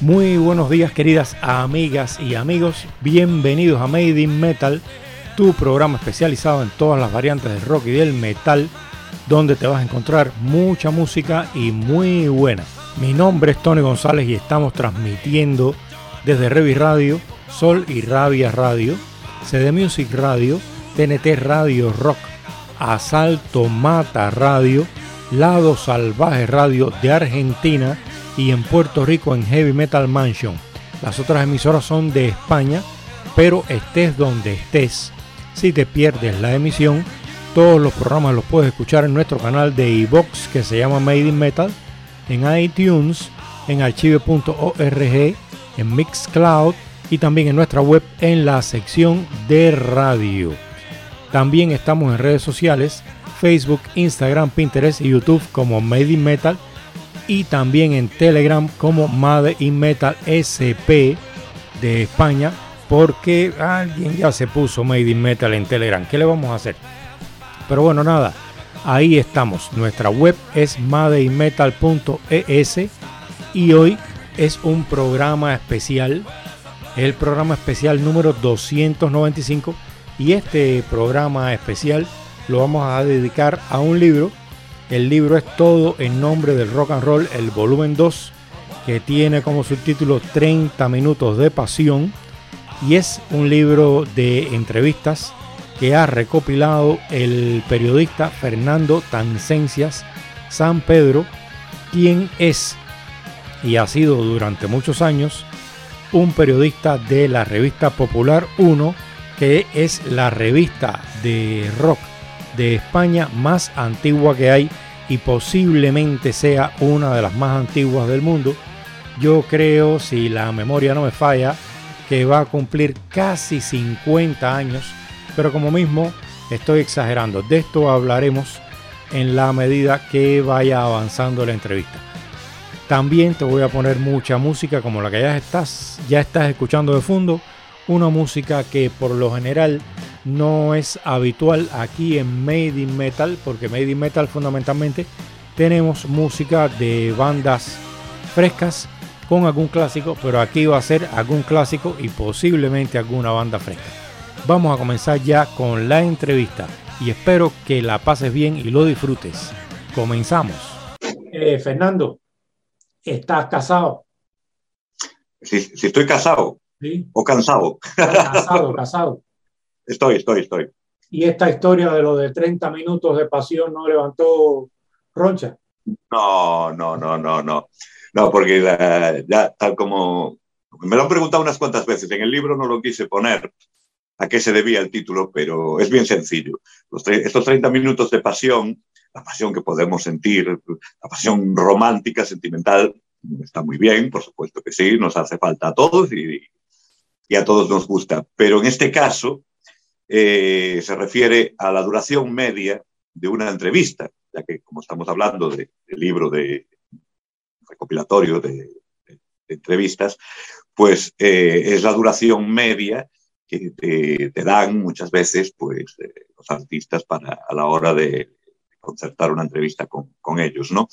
Muy buenos días, queridas amigas y amigos. Bienvenidos a Made in Metal, tu programa especializado en todas las variantes del rock y del metal, donde te vas a encontrar mucha música y muy buena. Mi nombre es Tony González y estamos transmitiendo desde Revis Radio, Sol y Rabia Radio, CD Music Radio, TNT Radio Rock, Asalto Mata Radio, Lado Salvaje Radio de Argentina y en Puerto Rico en Heavy Metal Mansion. Las otras emisoras son de España, pero estés donde estés, si te pierdes la emisión, todos los programas los puedes escuchar en nuestro canal de iVoox que se llama Made in Metal, en iTunes, en archive.org, en Mixcloud y también en nuestra web en la sección de radio. También estamos en redes sociales, Facebook, Instagram, Pinterest y YouTube como Made in Metal, y también en Telegram como Made in Metal SP de España, porque alguien ya se puso Made in Metal en Telegram. ¿Qué le vamos a hacer? Pero bueno, nada, ahí estamos. Nuestra web es madeinmetal.es y hoy es un programa especial, el programa especial número 295, y este programa especial lo vamos a dedicar a un libro. El libro es Todo en nombre del rock and roll, el volumen 2, que tiene como subtítulo 30 minutos de pasión, y es un libro de entrevistas que ha recopilado el periodista Fernando Tancencias San Pedro, quien es y ha sido durante muchos años un periodista de la revista Popular 1, que es la revista de rock de España más antigua que hay y posiblemente sea una de las más antiguas del mundo. Yo creo, si la memoria no me falla, que va a cumplir casi 50 años, pero como mismo estoy exagerando. De esto hablaremos en la medida que vaya avanzando la entrevista. También te voy a poner mucha música como la que ya estás escuchando de fondo, una música que por lo general no es habitual aquí en Made in Metal, porque Made in Metal fundamentalmente tenemos música de bandas frescas con algún clásico, pero aquí va a ser algún clásico y posiblemente alguna banda fresca. Vamos a comenzar ya con la entrevista y espero que la pases bien y lo disfrutes. Comenzamos. Fernando, ¿estás casado? Si estoy casado. ¿Sí? ¿O cansado? Casado. Estoy. ¿Y esta historia de lo de 30 minutos de pasión no levantó roncha? No, porque ya tal como... Me lo han preguntado unas cuantas veces. En el libro no lo quise poner a qué se debía el título, pero es bien sencillo. Estos 30 minutos de pasión, la pasión que podemos sentir, la pasión romántica, sentimental, está muy bien, por supuesto que sí, nos hace falta a todos y a todos nos gusta. Pero en este caso se refiere a la duración media de una entrevista, ya que como estamos hablando del libro de recopilatorio de entrevistas, pues es la duración media que te dan muchas veces pues, los artistas a la hora de concertar una entrevista con ellos, ¿no?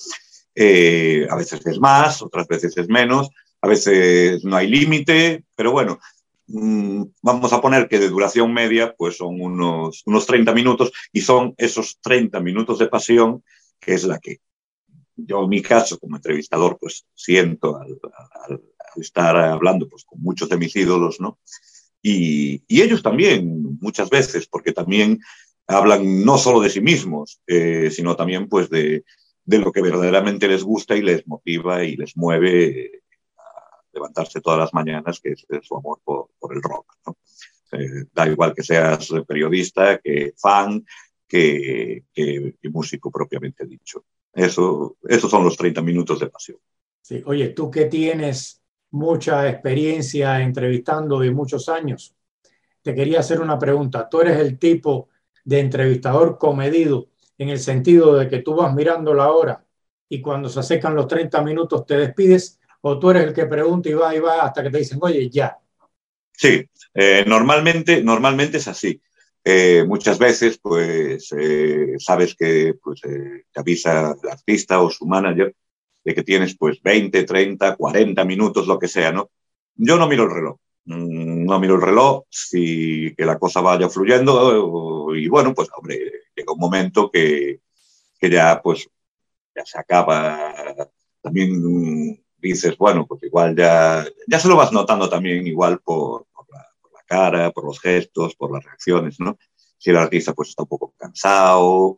A veces es más, otras veces es menos, a veces no hay límite, pero bueno, vamos a poner que de duración media pues son unos 30 minutos, y son esos 30 minutos de pasión que es la que yo en mi caso como entrevistador pues siento al estar hablando pues con muchos de mis ídolos, ¿no? Y ellos también muchas veces, porque también hablan no solo de sí mismos, sino también pues de lo que verdaderamente les gusta y les motiva y les mueve levantarse todas las mañanas, que es su amor por el rock, ¿no? Da igual que seas periodista, que fan, que músico propiamente dicho. Esos son los 30 minutos de pasión. Sí. Oye, tú que tienes mucha experiencia entrevistando y muchos años, te quería hacer una pregunta. ¿Tú eres el tipo de entrevistador comedido en el sentido de que tú vas mirando la hora y cuando se acercan los 30 minutos te despides? ¿O tú eres el que pregunta y va hasta que te dicen, oye, ya? Sí, normalmente es así. Muchas veces, pues, sabes que pues, te avisa el artista o su manager de que tienes pues 20, 30, 40 minutos, lo que sea, ¿no? Yo no miro el reloj. No miro el reloj, si que la cosa vaya fluyendo y bueno, pues hombre, llega un momento que ya pues ya se acaba. También dices, bueno, pues igual ya se lo vas notando también igual por la cara, por los gestos, por las reacciones, ¿no? Si el artista pues está un poco cansado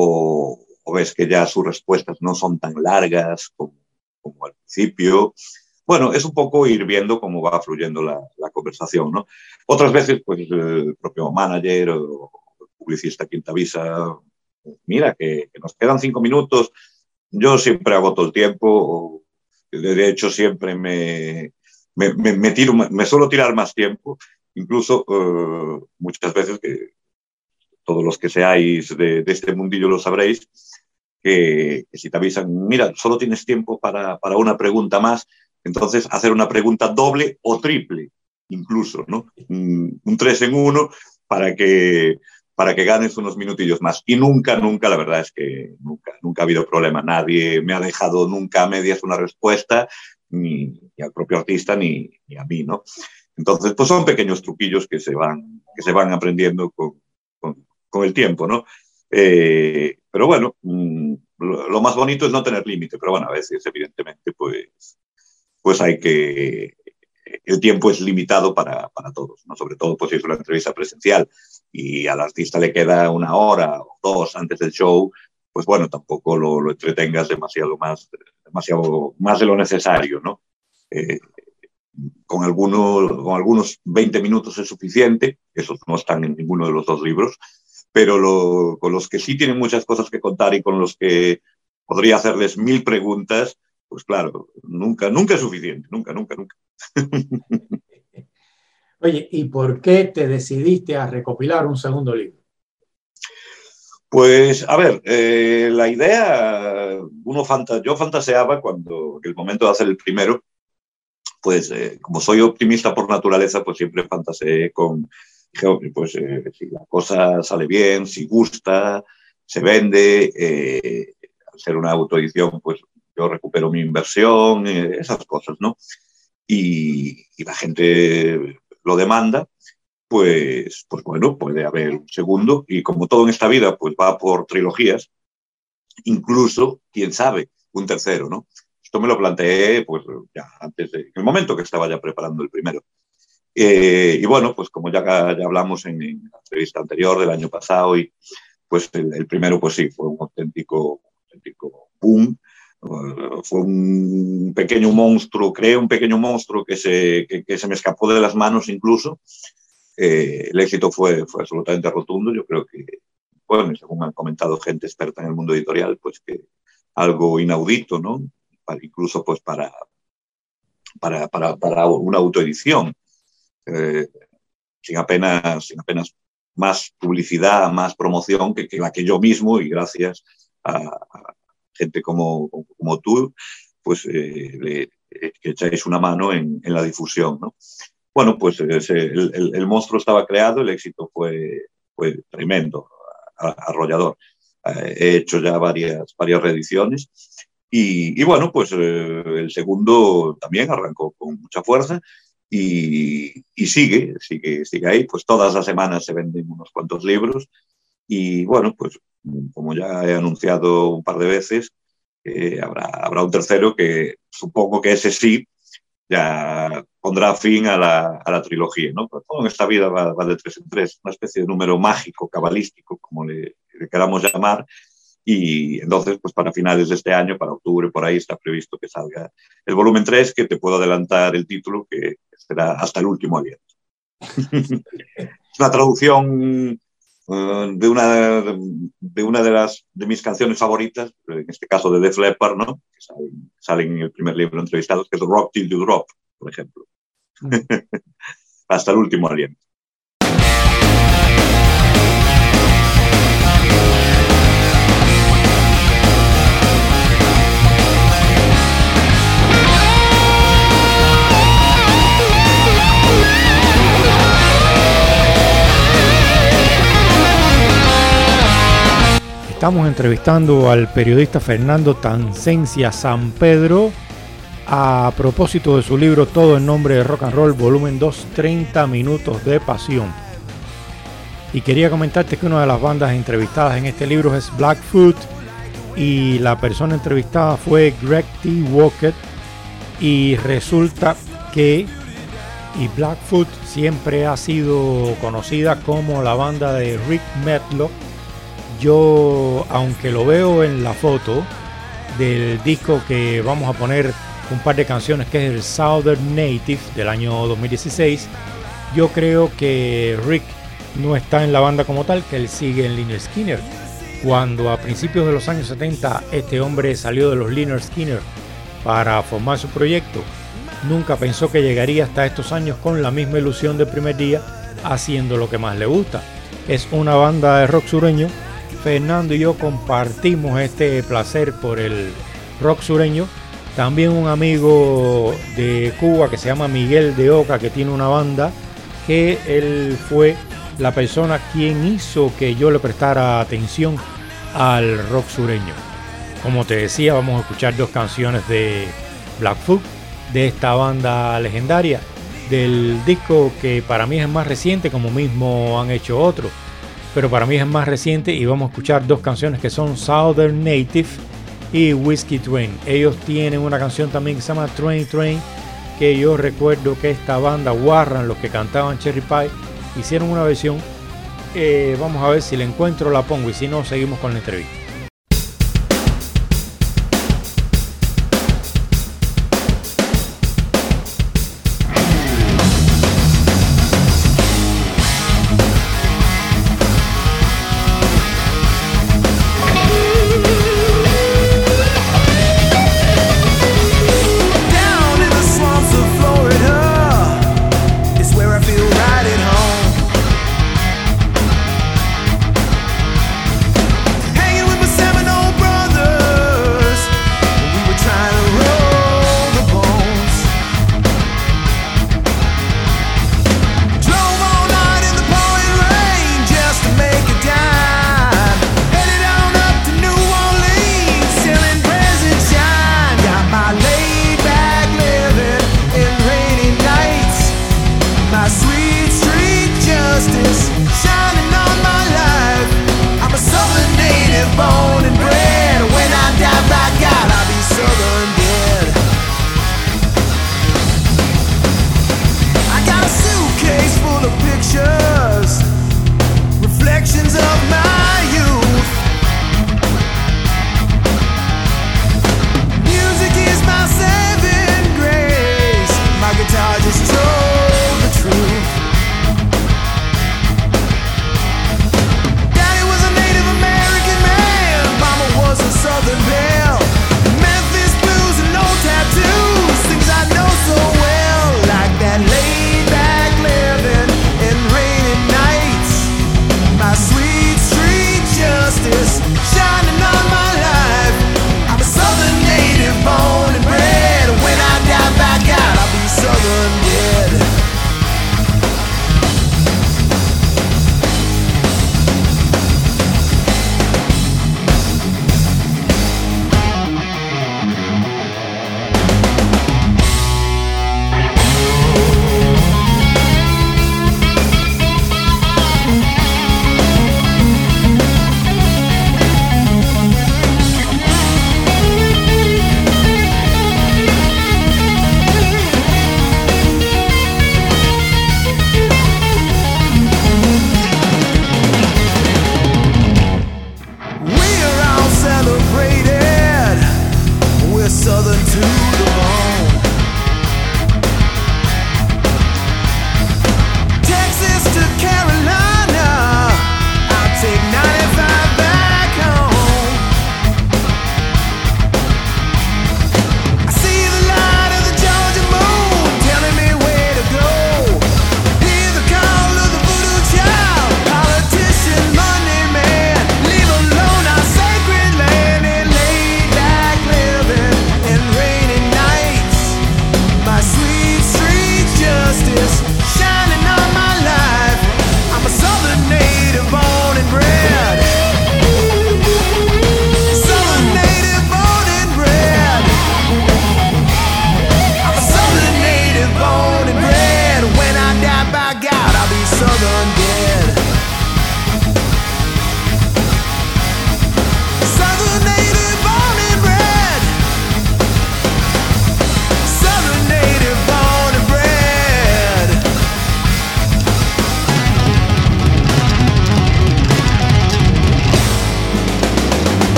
o ves que ya sus respuestas no son tan largas como al principio. Bueno, es un poco ir viendo cómo va fluyendo la conversación, ¿no? Otras veces, pues el propio manager o el publicista quien te avisa, mira, que nos quedan 5 minutos. Yo siempre agoto el tiempo, de hecho siempre me suelo tirar más tiempo, incluso muchas veces, que todos los que seáis de este mundillo lo sabréis, que si te avisan, mira, solo tienes tiempo para una pregunta más, entonces hacer una pregunta doble o triple, incluso, ¿no? Un 3 en 1 para que ganes unos minutillos más. Y nunca, la verdad es que nunca ha habido problema. Nadie me ha dejado nunca a medias una respuesta, ni al propio artista, ni a mí, ¿no? Entonces, pues son pequeños truquillos que se van aprendiendo con el tiempo, ¿no? Pero bueno, lo más bonito es no tener límite, pero bueno, a veces, evidentemente, pues hay que... El tiempo es limitado para todos, ¿no? Sobre todo pues si es una entrevista presencial y al artista le queda 1 hora o 2 antes del show, pues bueno, tampoco lo entretengas demasiado más de lo necesario, ¿no? Con algunos 20 minutos es suficiente, esos no están en ninguno de los 2 libros, pero con los que sí tienen muchas cosas que contar y con los que podría hacerles 1000 preguntas, pues claro, nunca es suficiente, nunca. Oye, ¿y por qué te decidiste a recopilar un segundo libro? Pues, a ver, la idea, yo fantaseaba cuando, en el momento de hacer el primero, pues como soy optimista por naturaleza, pues siempre fantaseé con, pues si la cosa sale bien, si gusta, se vende, al ser una autoedición, pues yo recupero mi inversión, esas cosas, ¿no? Y la gente lo demanda, pues bueno, puede haber un segundo, y como todo en esta vida, pues va por trilogías, incluso, quién sabe, un tercero, ¿no? Esto me lo planteé, pues ya antes en el momento que estaba ya preparando el primero. Y bueno, pues como ya hablamos en la entrevista anterior del año pasado, y pues el primero, pues sí, fue un auténtico boom. Fue un pequeño monstruo, creé un pequeño monstruo que se me escapó de las manos incluso. El éxito fue absolutamente rotundo. Yo creo que, bueno, según han comentado gente experta en el mundo editorial, pues que algo inaudito, ¿no? Incluso pues para una autoedición, sin apenas más publicidad, más promoción que la que yo mismo, y gracias a gente como tú, pues que echáis una mano en la difusión, ¿no? Bueno, pues el monstruo estaba creado, el éxito fue tremendo, arrollador. He hecho ya varias reediciones y bueno, pues el segundo también arrancó con mucha fuerza y sigue ahí. Pues todas las semanas se venden unos cuantos libros y bueno, pues como ya he anunciado un par de veces, habrá un tercero que supongo que ese sí ya pondrá fin a la trilogía, ¿no? Pero todo en esta vida va de 3 en 3, una especie de número mágico, cabalístico, como le queramos llamar, y entonces, pues para finales de este año, para octubre, por ahí está previsto que salga el volumen 3, que te puedo adelantar el título, que será Hasta el último aliento. Es una traducción de una de mis canciones favoritas, en este caso de Def Leppard, ¿no? Que salen en el primer libro entrevistados, que es Rock Till You Drop, por ejemplo. Hasta el último aliento. Estamos entrevistando al periodista Fernando Tancencia San Pedro a propósito de su libro Todo en nombre de rock and roll, volumen 2, 30 minutos de pasión. Y quería comentarte que una de las bandas entrevistadas en este libro es Blackfoot y la persona entrevistada fue Greg T. Walker, y resulta que Blackfoot siempre ha sido conocida como la banda de Rick Medlock. Yo, aunque lo veo en la foto del disco que vamos a poner un par de canciones, que es el Southern Native del año 2016, yo creo que Rick no está en la banda como tal, que él sigue en Lynyrd Skynyrd. Cuando a principios de los años 70 este hombre salió de los Lynyrd Skynyrd para formar su proyecto, nunca pensó que llegaría hasta estos años con la misma ilusión del primer día, haciendo lo que más le gusta. Es una banda de rock sureño. Fernando y yo compartimos este placer por el rock sureño. También un amigo de Cuba que se llama Miguel de Oca, que tiene una banda, que él fue la persona quien hizo que yo le prestara atención al rock sureño. Como te decía, vamos a escuchar dos canciones de Blackfoot, de esta banda legendaria, del disco que para mí es más reciente, como mismo han hecho otros, pero para mí es más reciente, y vamos a escuchar dos canciones que son Southern Native y Whiskey Train. Ellos tienen una canción también que se llama Train Train, que yo recuerdo que esta banda Warren, los que cantaban Cherry Pie, hicieron una versión. Vamos a ver si la encuentro, la pongo, y si no, seguimos con la entrevista.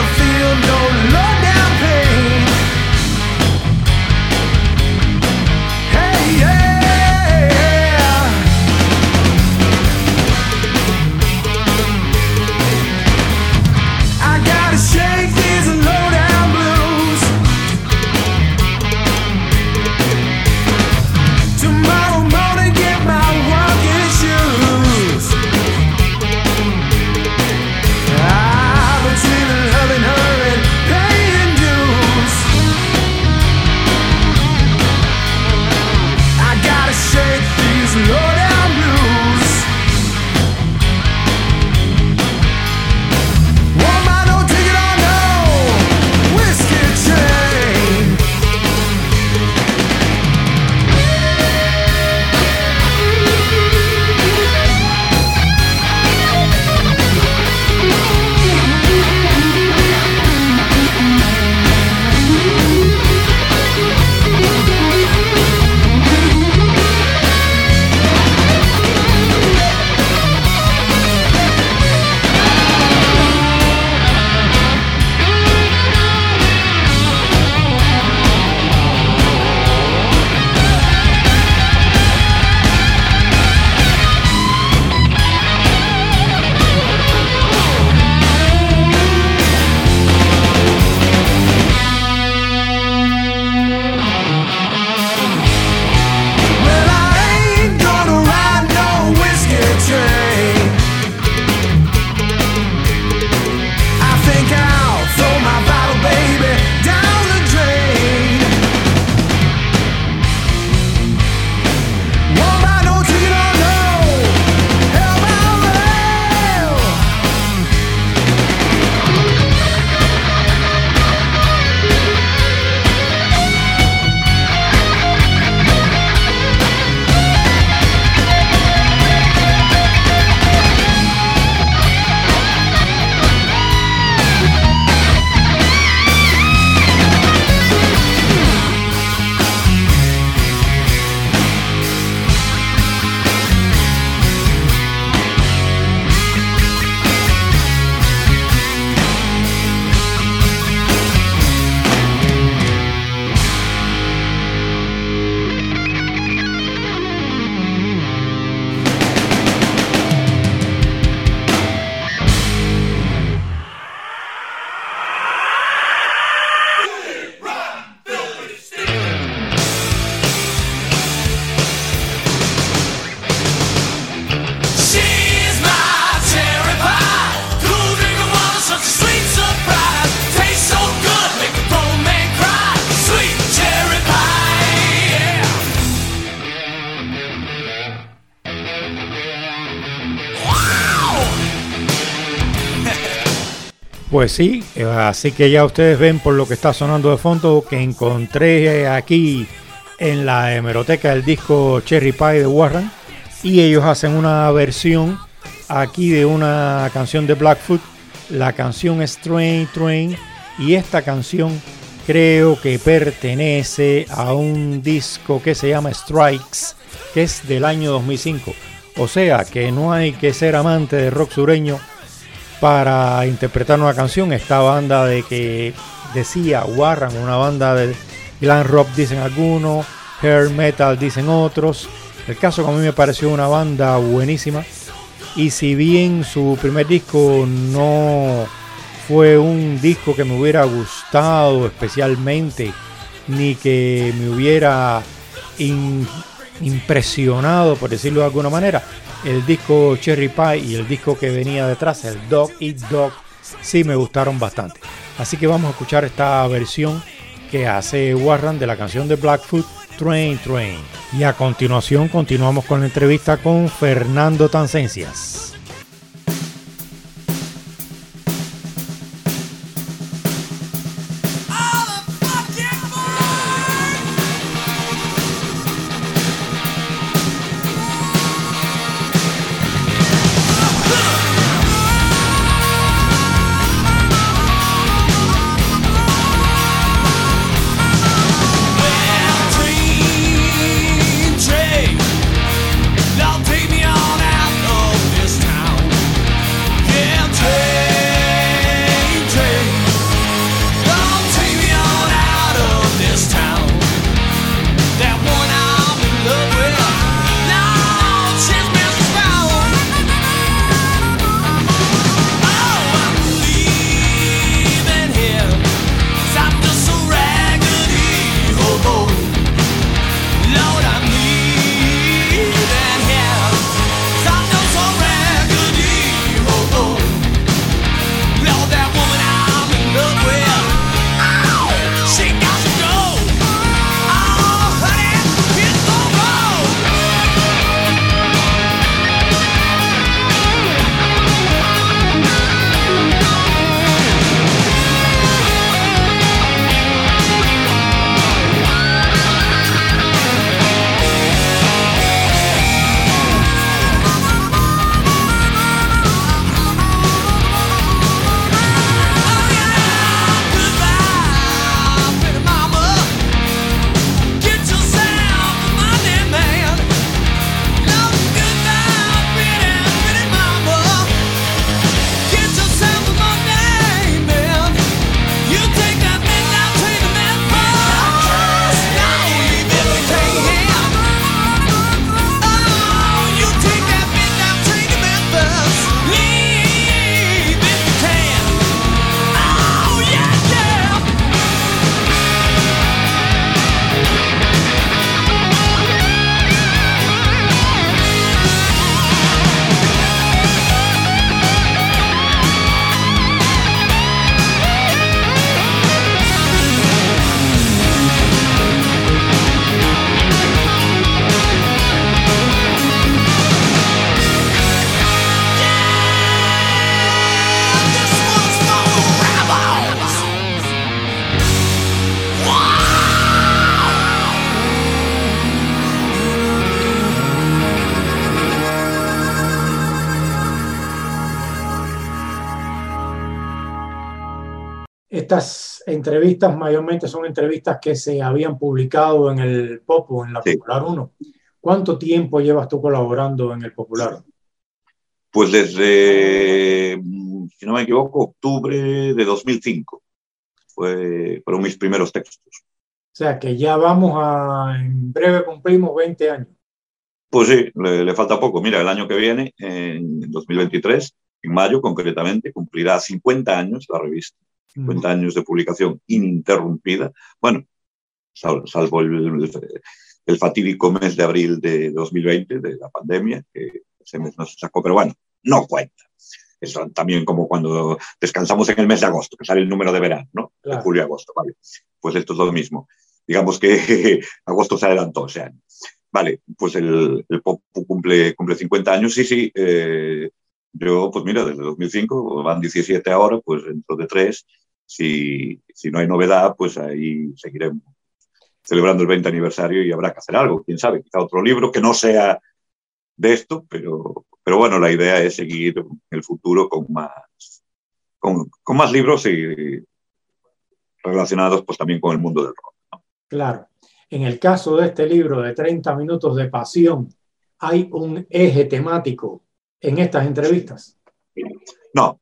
Pues sí, así que ya ustedes ven por lo que está sonando de fondo que encontré aquí en la hemeroteca el disco Cherry Pie de Warrant, y ellos hacen una versión aquí de una canción de Blackfoot. La canción es Train, y esta canción creo que pertenece a un disco que se llama Strikes, que es del año 2005. O sea que no hay que ser amante de rock sureño para interpretar una canción. Esta banda de que decía Warrant, una banda de glam rock dicen algunos, hair metal dicen otros. El caso que a mí me pareció una banda buenísima, y si bien su primer disco no fue un disco que me hubiera gustado especialmente, ni que me hubiera impresionado, por decirlo de alguna manera, el disco Cherry Pie y el disco que venía detrás, el Dog Eat Dog, sí me gustaron bastante. Así que vamos a escuchar esta versión que hace Warrant de la canción de Blackfoot, Train. Y a continuación continuamos con la entrevista con Fernando Tancencias. Take me on out of this town. Estas entrevistas mayormente son entrevistas que se habían publicado en el Popo, en la Sí. Popular 1. ¿Cuánto tiempo llevas tú colaborando en el Popular? Pues desde, si no me equivoco, octubre de 2005. Fueron mis primeros textos. O sea que ya en breve cumplimos 20 años. Pues sí, le falta poco. Mira, el año que viene, en 2023, en mayo concretamente, cumplirá 50 años la revista. 50 años de publicación ininterrumpida. Bueno, salvo el fatídico mes de abril de 2020, de la pandemia, que ese mes no se sacó, pero bueno, no cuenta. Eso también como cuando descansamos en el mes de agosto, que sale el número de verano, ¿no? Claro. De julio a agosto, vale. Pues esto es lo mismo. Digamos que agosto se adelantó ese año. Vale, pues el Popo cumple 50 años, sí. Yo, pues mira, desde 2005, van 17 ahora, pues dentro de 3, si no hay novedad, pues ahí seguiremos celebrando el 20 aniversario y habrá que hacer algo, quién sabe, quizá otro libro que no sea de esto, pero bueno, la idea es seguir en el futuro con más libros y relacionados pues también con el mundo del rock, ¿no? Claro. En el caso de este libro de 30 minutos de pasión, ¿hay un eje temático en estas entrevistas? No.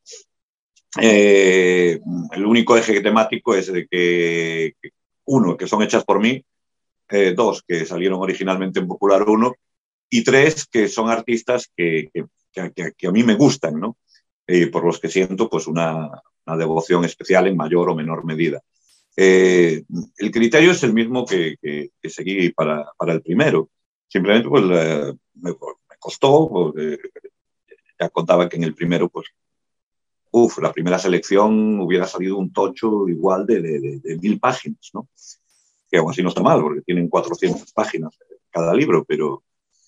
El único eje temático es de que, uno, que son hechas por mí, dos, que salieron originalmente en Popular 1, y tres, que son artistas que a mí me gustan, ¿no? Por los que siento pues una devoción especial en mayor o menor medida. El criterio es el mismo que seguí para el primero. Simplemente pues me costó, porque ya contaba que en el primero pues la primera selección hubiera salido un tocho igual de 1000 páginas, ¿no? Que aún así no está mal, porque tienen 400 páginas cada libro, pero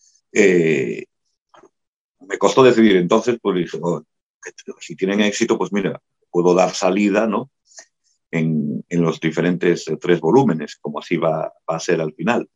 me costó decidir. Entonces, pues dije, si tienen éxito, pues mira, puedo dar salida, ¿no? En los diferentes 3 volúmenes, como así va a ser al final.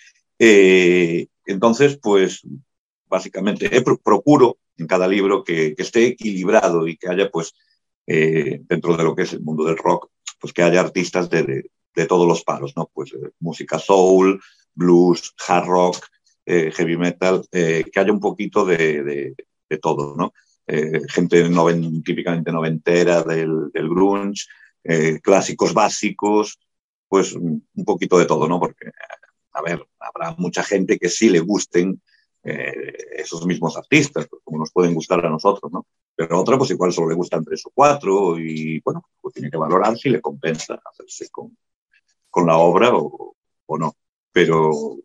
Entonces, pues, básicamente, procuro en cada libro que esté equilibrado y que haya, pues, dentro de lo que es el mundo del rock, pues que haya artistas de todos los palos, ¿no? Pues música soul, blues, hard rock, heavy metal, que haya un poquito de todo, ¿no? Gente típicamente noventera del grunge, clásicos básicos, pues un poquito de todo, ¿no? Porque, a ver, habrá mucha gente que sí le gusten esos mismos artistas, pues, como nos pueden gustar a nosotros, ¿no? Pero a otra, pues igual solo le gustan 3 o 4 y, bueno, pues tiene que valorar si le compensa hacerse con la obra o no. Pero,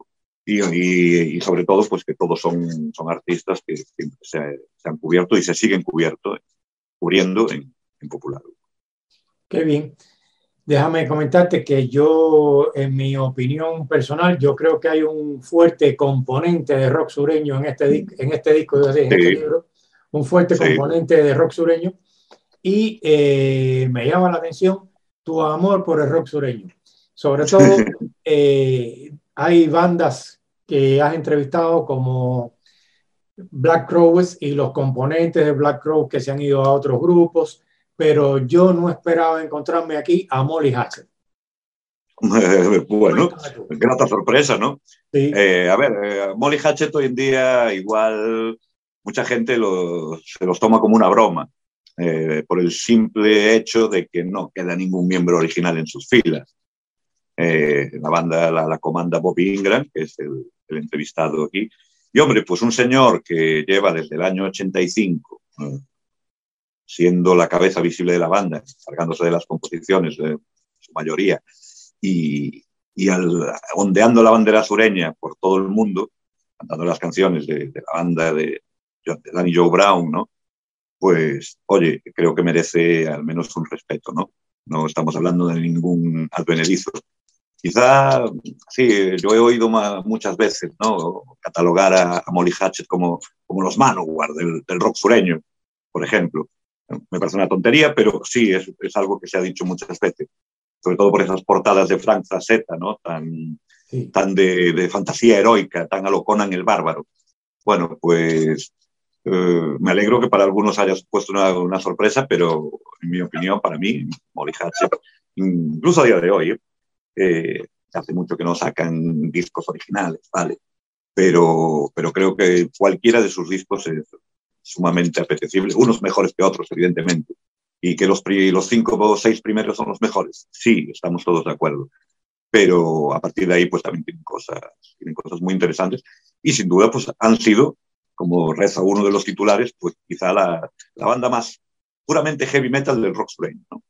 y sobre todo, pues que todos son artistas que siempre se han cubierto y se siguen cubriendo en Popular. Qué bien. Déjame comentarte que yo, en mi opinión personal, yo creo que hay un fuerte componente de rock sureño en este disco, en este libro, un fuerte componente de rock sureño, y me llama la atención tu amor por el rock sureño. Sobre todo, hay bandas que has entrevistado como Black Crowes y los componentes de Black Crowes que se han ido a otros grupos, pero yo no esperaba encontrarme aquí a Molly Hatchet. Bueno, grata sorpresa, ¿no? Sí. A ver, Molly Hatchet hoy en día igual mucha gente se los toma como una broma, por el simple hecho de que no queda ningún miembro original en sus filas. La banda la comanda Bobby Ingram, que es el entrevistado aquí. Y hombre, pues un señor que lleva desde el año 85 siendo la cabeza visible de la banda, encargándose de las composiciones de su mayoría, y ondeando la bandera sureña por todo el mundo, cantando las canciones de la banda de Danny Joe Brown, ¿no? Pues, oye, creo que merece al menos un respeto, ¿no? No estamos hablando de ningún advenedizo. Quizá, sí, yo he oído muchas veces, ¿no? Catalogar a Molly Hatchet como los Manowar del rock sureño, por ejemplo. Me parece una tontería, pero sí, es algo que se ha dicho muchas veces. Sobre todo por esas portadas de Frank Frazetta, ¿no? Tan de fantasía heroica, tan a lo Conan el Bárbaro. Bueno, pues Me alegro que para algunos haya supuesto una sorpresa, pero en mi opinión, para mí, Molly Hatchet, incluso a día de hoy, hace mucho que no sacan discos originales, ¿vale? Pero creo que cualquiera de sus discos es sumamente apetecible, unos mejores que otros, evidentemente, y que los 5 o 6 primeros son los mejores. Sí, estamos todos de acuerdo, pero a partir de ahí pues también tienen cosas muy interesantes y sin duda pues han sido, como reza uno de los titulares, pues quizá la banda más puramente heavy metal del rock sureño, ¿no?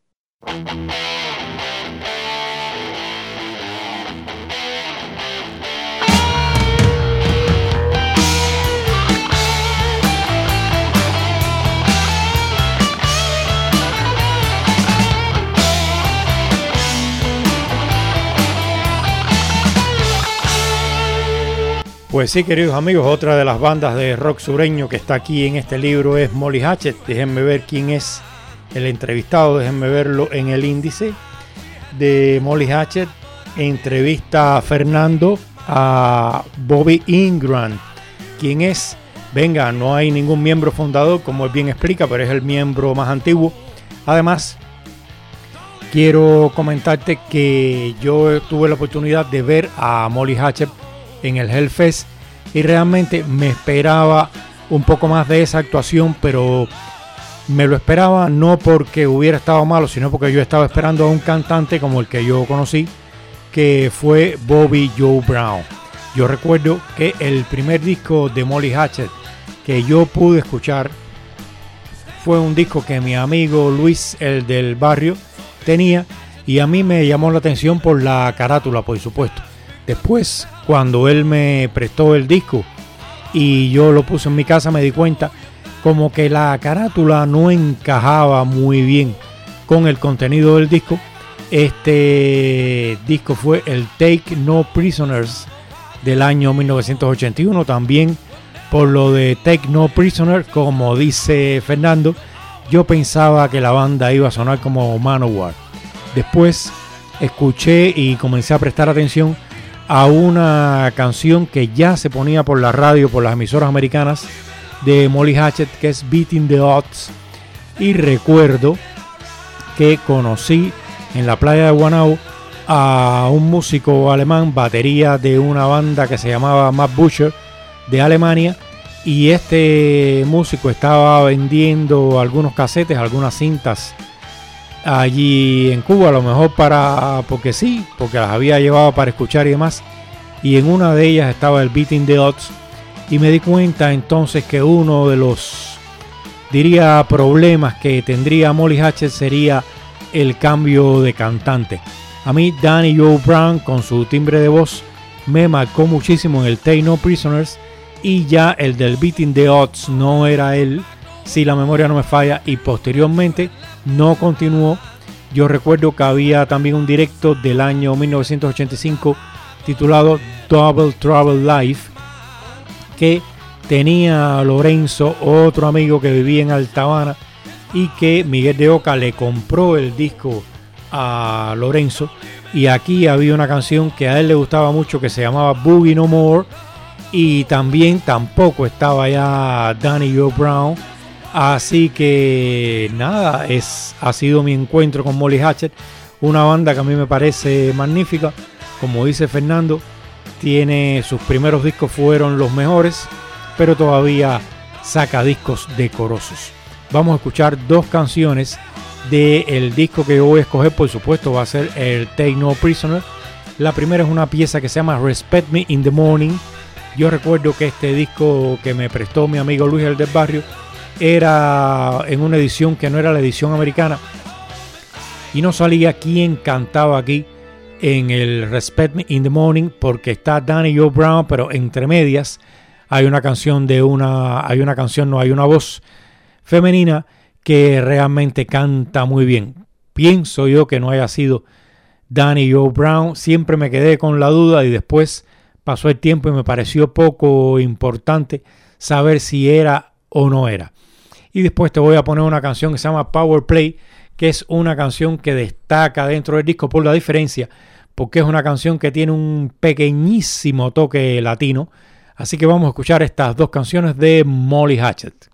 Pues sí, queridos amigos, otra de las bandas de rock sureño que está aquí en este libro es Molly Hatchet. Déjenme ver quién es el entrevistado, déjenme verlo en el índice de Molly Hatchet. Entrevista a Fernando a Bobby Ingram. ¿Quién es? Venga, no hay ningún miembro fundador, como él bien explica, pero es el miembro más antiguo. Además, quiero comentarte que yo tuve la oportunidad de ver a Molly Hatchet en el Hellfest y realmente me esperaba un poco más de esa actuación, pero me lo esperaba no porque hubiera estado malo, sino porque yo estaba esperando a un cantante como el que yo conocí, que fue Bobby Joe Brown. Yo recuerdo que el primer disco de Molly Hatchet que yo pude escuchar fue un disco que mi amigo Luis, el del barrio, tenía, y a mí me llamó la atención por la carátula, por supuesto. Después, cuando él me prestó el disco y yo lo puse en mi casa, me di cuenta como que la carátula no encajaba muy bien con el contenido del disco. Este disco fue el Take No Prisoners del año 1981. También por lo de Take No Prisoner, como dice Fernando, yo pensaba que la banda iba a sonar como Manowar. Después escuché y comencé a prestar atención a una canción que ya se ponía por la radio, por las emisoras americanas de Molly Hatchet, que es Beating the Odds. Y recuerdo que conocí en la playa de Guanabo a un músico alemán, batería de una banda que se llamaba Matt Butcher de Alemania, y este músico estaba vendiendo algunos casetes, algunas cintas allí en Cuba, a lo mejor porque sí, porque las había llevado para escuchar y demás, y en una de ellas estaba el Beating the Odds, y me di cuenta entonces que uno de los, diría, problemas que tendría Molly Hatchet sería el cambio de cantante. A mí Danny Joe Brown, con su timbre de voz, me marcó muchísimo en el Take No Prisoners, y ya el del Beating the Odds no era él, si la memoria no me falla, y posteriormente no continuó. Yo recuerdo que había también un directo del año 1985 titulado Double Trouble Life, que tenía Lorenzo, otro amigo que vivía en Alta Habana, y que Miguel de Oca le compró el disco a Lorenzo, y aquí había una canción que a él le gustaba mucho que se llamaba Boogie No More, y también tampoco estaba ya Danny Joe Brown. Así que nada, ha sido mi encuentro con Molly Hatchet, una banda que a mí me parece magnífica. Como dice Fernando, sus primeros discos fueron los mejores, pero todavía saca discos decorosos. Vamos a escuchar dos canciones del disco que yo voy a escoger, por supuesto va a ser el Take No Prisoner. La primera es una pieza que se llama Respect Me in the Morning. Yo recuerdo que este disco que me prestó mi amigo Luis, el del barrio, era en una edición que no era la edición americana, y no salía quién cantaba aquí en el Respect Me in the Morning, porque está Danny Joe Brown, pero entre medias hay una voz femenina que realmente canta muy bien. Pienso yo que no haya sido Danny Joe Brown, siempre me quedé con la duda, y después pasó el tiempo y me pareció poco importante saber si era o no era. Y después te voy a poner una canción que se llama Power Play, que es una canción que destaca dentro del disco por la diferencia, porque es una canción que tiene un pequeñísimo toque latino. Así que vamos a escuchar estas dos canciones de Molly Hatchet.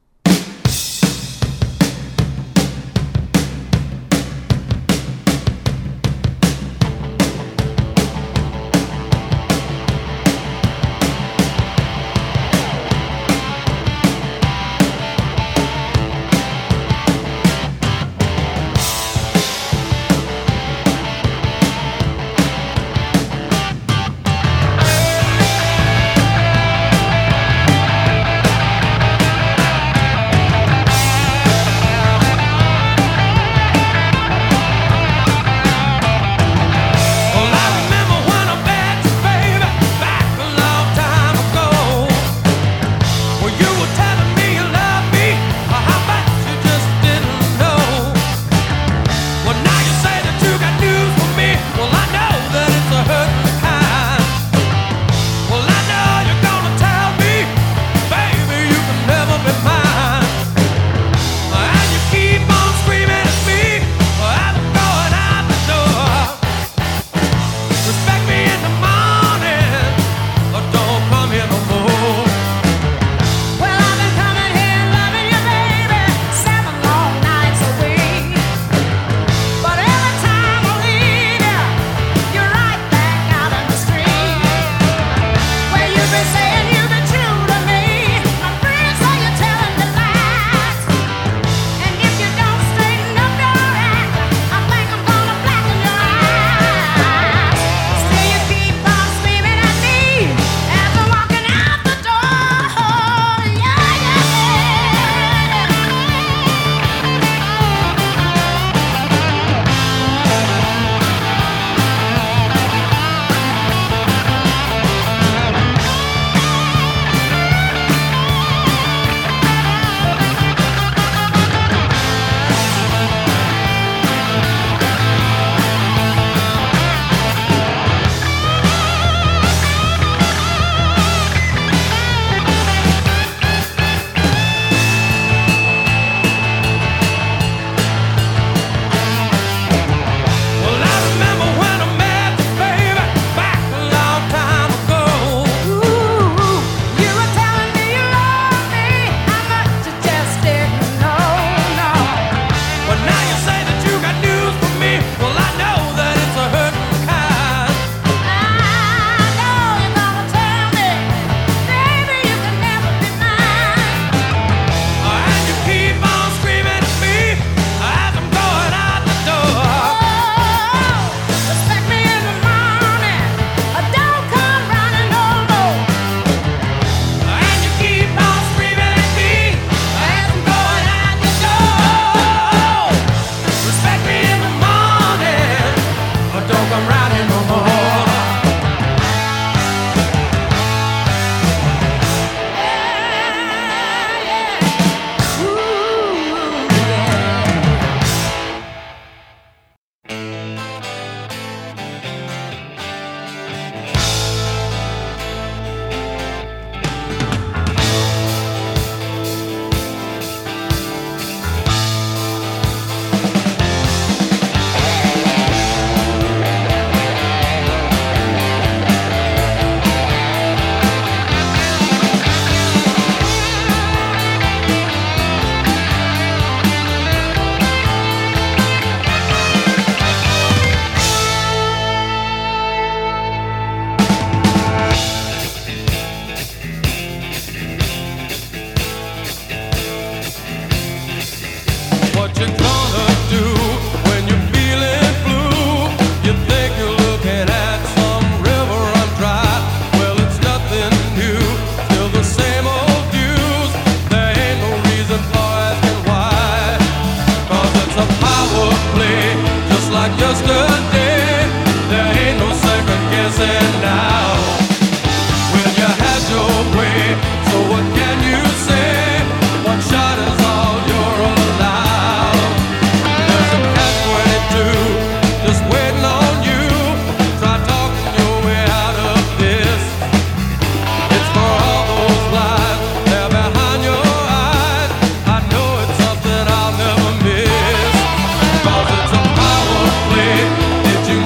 Did you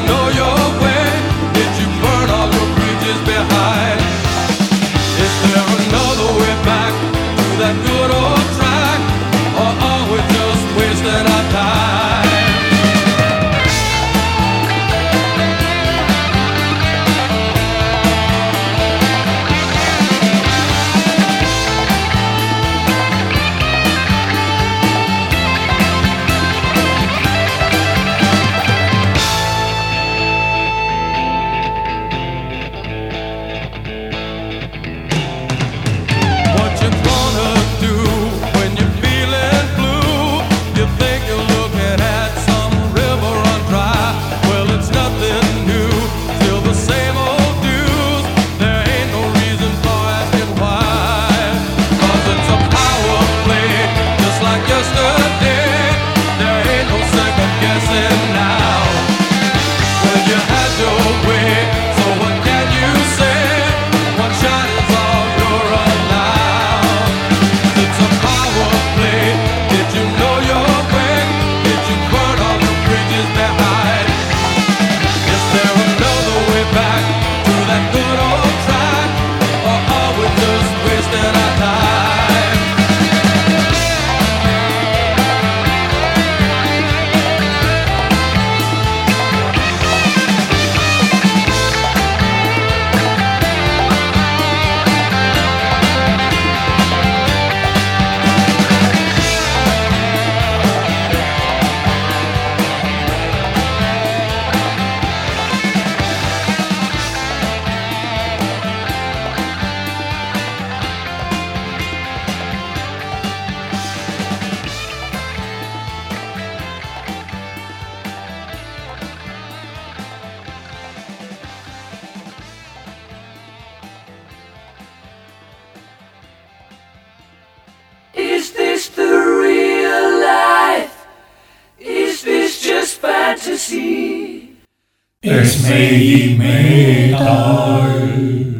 Es Made in Metal.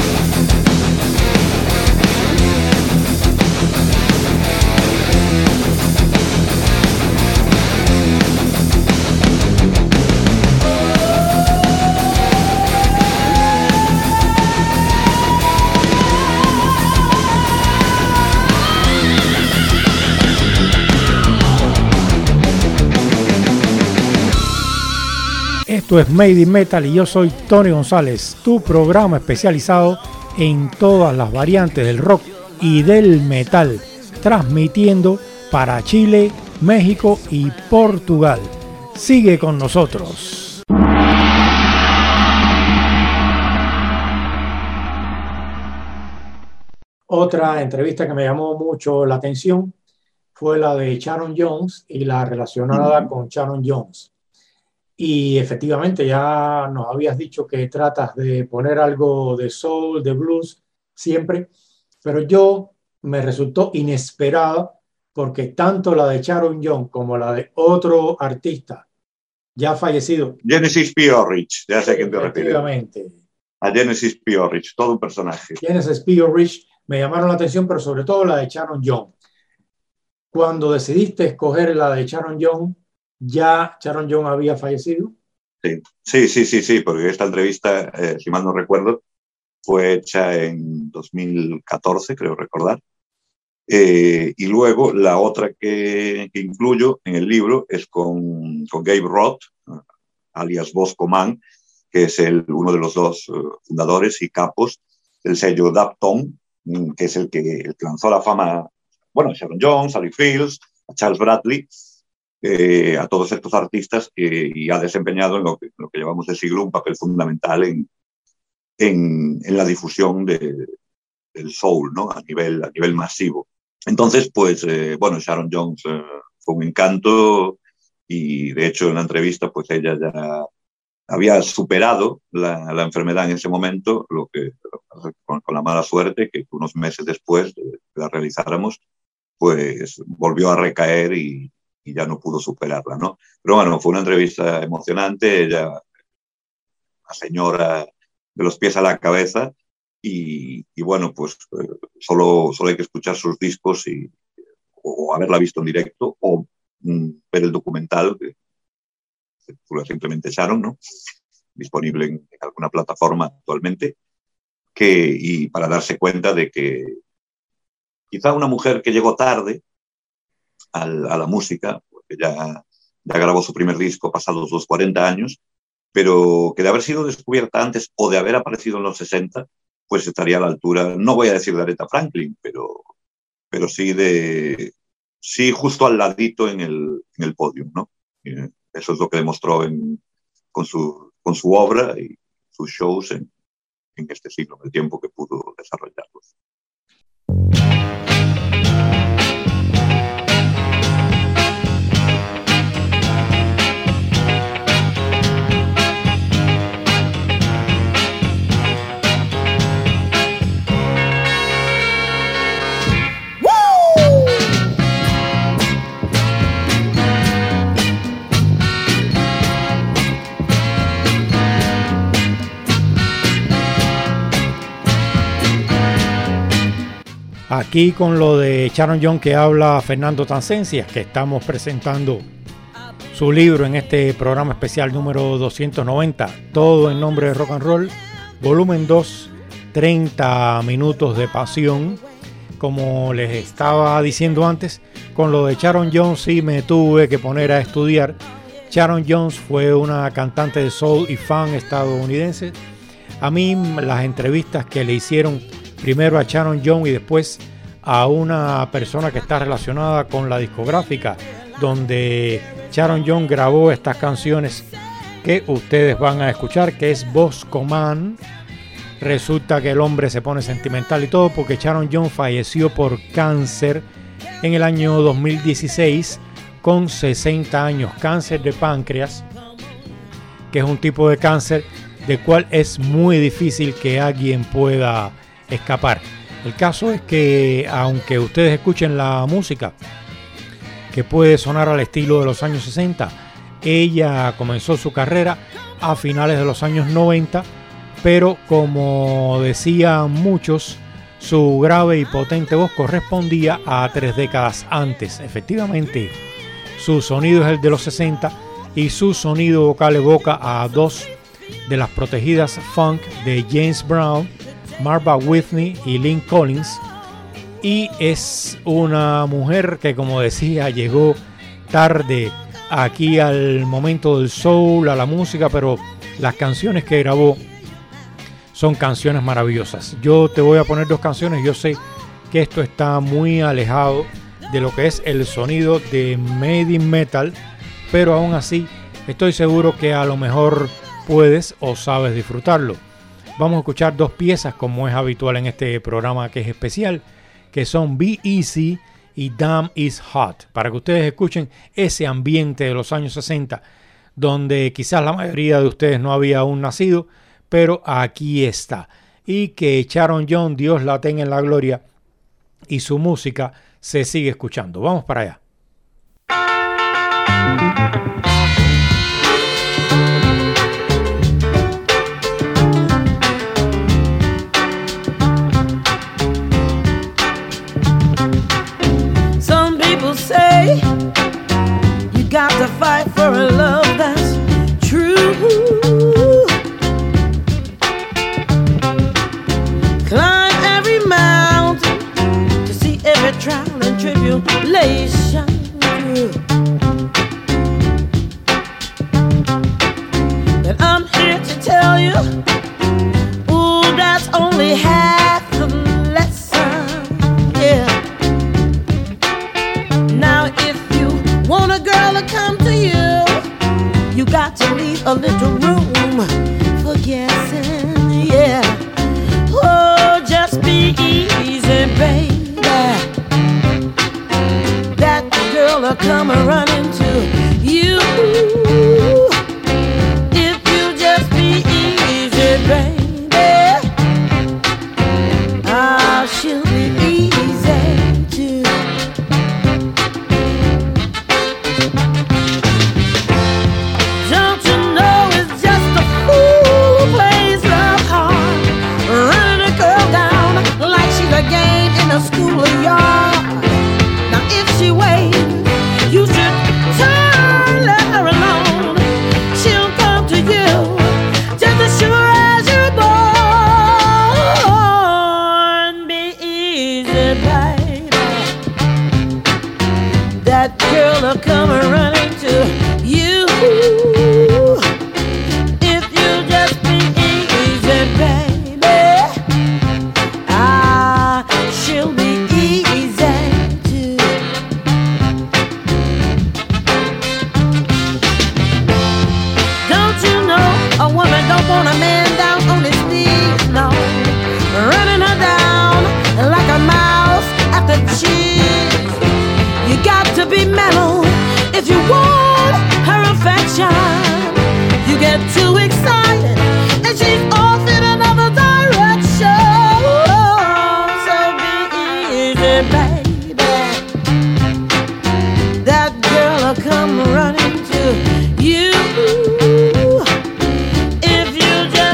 Esto es Made in Metal y yo soy Tony González, tu programa especializado en todas las variantes del rock y del metal, transmitiendo para Chile, México y Portugal. Sigue con nosotros. Otra entrevista que me llamó mucho la atención fue la de Sharon Jones y la relacionada con Sharon Jones. Y efectivamente ya nos habías dicho que tratas de poner algo de soul, de blues, siempre, pero yo me resultó inesperada porque tanto la de Sharon Jones como la de otro artista ya fallecido. Genesis P. Orridge, ya sé a quién te refieres. Efectivamente. A Genesis P. Orridge, todo un personaje. Genesis P. Orridge me llamaron la atención, pero sobre todo la de Sharon Jones. Cuando decidiste escoger la de Sharon Jones, ¿ya Sharon Jones había fallecido? Sí, porque esta entrevista, si mal no recuerdo, fue hecha en 2014, creo recordar. Y luego la otra que incluyo en el libro es con Gabe Roth, alias Bosco Mann, que es uno de los dos fundadores y capos del sello Daptone, que es el que lanzó la fama, bueno, a Sharon Jones, a Lee Fields, a Charles Bradley, a todos estos artistas, y ha desempeñado en lo que llevamos de siglo un papel fundamental en la difusión del soul, ¿no? a nivel masivo. Entonces, pues, bueno, Sharon Jones fue un encanto, y de hecho en la entrevista pues ella ya había superado la enfermedad en ese momento, con la mala suerte que unos meses después de la realizáramos, pues volvió a recaer y ya no pudo superarla, ¿no? Pero bueno, fue una entrevista emocionante, ella, una señora de los pies a la cabeza, y bueno, pues solo hay que escuchar sus discos o haberla visto en directo, o ver el documental que simplemente Sharon, ¿no? Disponible en alguna plataforma actualmente, y para darse cuenta de que quizá una mujer que llegó tarde a la música, porque ya grabó su primer disco pasados los 40 años, pero que de haber sido descubierta antes o de haber aparecido en los 60, pues estaría a la altura, no voy a decir de Aretha Franklin, pero sí justo al ladito en el podium, ¿no? Eso es lo que demostró con su obra y sus shows en este siglo, en el tiempo que pudo desarrollarlos. Aquí con lo de Sharon Jones que habla Fernando Tancencias, que estamos presentando su libro en este programa especial número 290, Todo en nombre de rock and roll, volumen 2, 30 minutos de pasión. Como les estaba diciendo antes, con lo de Sharon Jones sí me tuve que poner a estudiar. Sharon Jones fue una cantante de soul y fan estadounidense. A mí las entrevistas que le hicieron primero a Sharon Jones y después a una persona que está relacionada con la discográfica donde Sharon Jones grabó estas canciones que ustedes van a escuchar, que es Bosco Mann. Resulta que el hombre se pone sentimental y todo porque Sharon Jones falleció por cáncer en el año 2016 con 60 años, cáncer de páncreas, que es un tipo de cáncer del cual es muy difícil que alguien pueda escapar. El caso es que aunque ustedes escuchen la música que puede sonar al estilo de los años 60, Ella comenzó su carrera a finales de los años 90, pero como decían muchos, su grave y potente voz correspondía a 3 décadas antes. Efectivamente, su sonido es el de los 60 y su sonido vocal evoca a 2 de las protegidas funk de James Brown, Marva Whitney y Lynn Collins. Y es una mujer que, como decía, llegó tarde aquí al momento del soul, a la música, pero las canciones que grabó son canciones maravillosas. Yo te voy a poner 2 canciones. Yo sé que esto está muy alejado de lo que es el sonido de Made in Metal, pero aún así estoy seguro que a lo mejor puedes o sabes disfrutarlo. Vamos a escuchar 2 piezas, como es habitual en este programa que es especial, que son Be Easy y Damn Is Hot, para que ustedes escuchen ese ambiente de los años 60, donde quizás la mayoría de ustedes no había aún nacido, pero aquí está. Y que Sharon Jones, Dios la tenga en la gloria, y su música se sigue escuchando. Vamos para allá. Some people say you got to fight for a love that's true. Climb every mountain to see every trial and tribulation through. And I'm here to tell you, ooh, that's only half the lesson, yeah. Now if you want a girl to come to you, you got to leave a little room for guessing, yeah. Oh, just be easy, baby. That girl will come running to you. If you just be easy, baby, ah, she'll be easy too. Don't you know it's just a fool who plays love hard, running a girl down like she's a game in a schoolyard. Now if she waits, you should turn, let her alone. She'll come to you just as sure as you're born. Be easy, baby. That girl will come running to you. If you just be easy, baby, ah, she'll be easy too. Don't you know a woman don't want a man down on his knees, no, running her down like a mouse after cheese. You got to be mellow if you want her affection. You get too excited and she's off in another direction. So be easy, baby. That girl will come running to you. If you just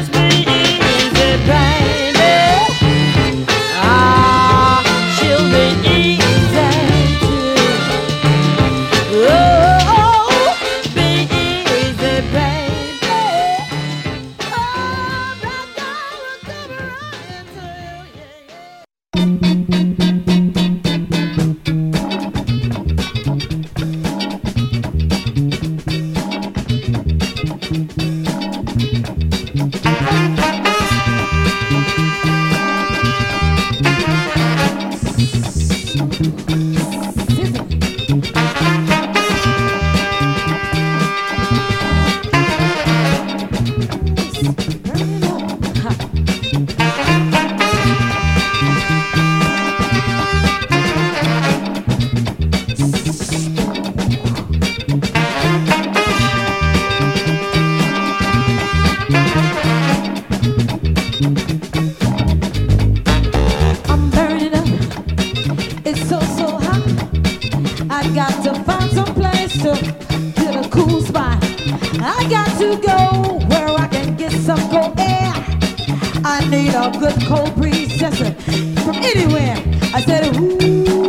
a good cold breeze just from anywhere. I said, ooh,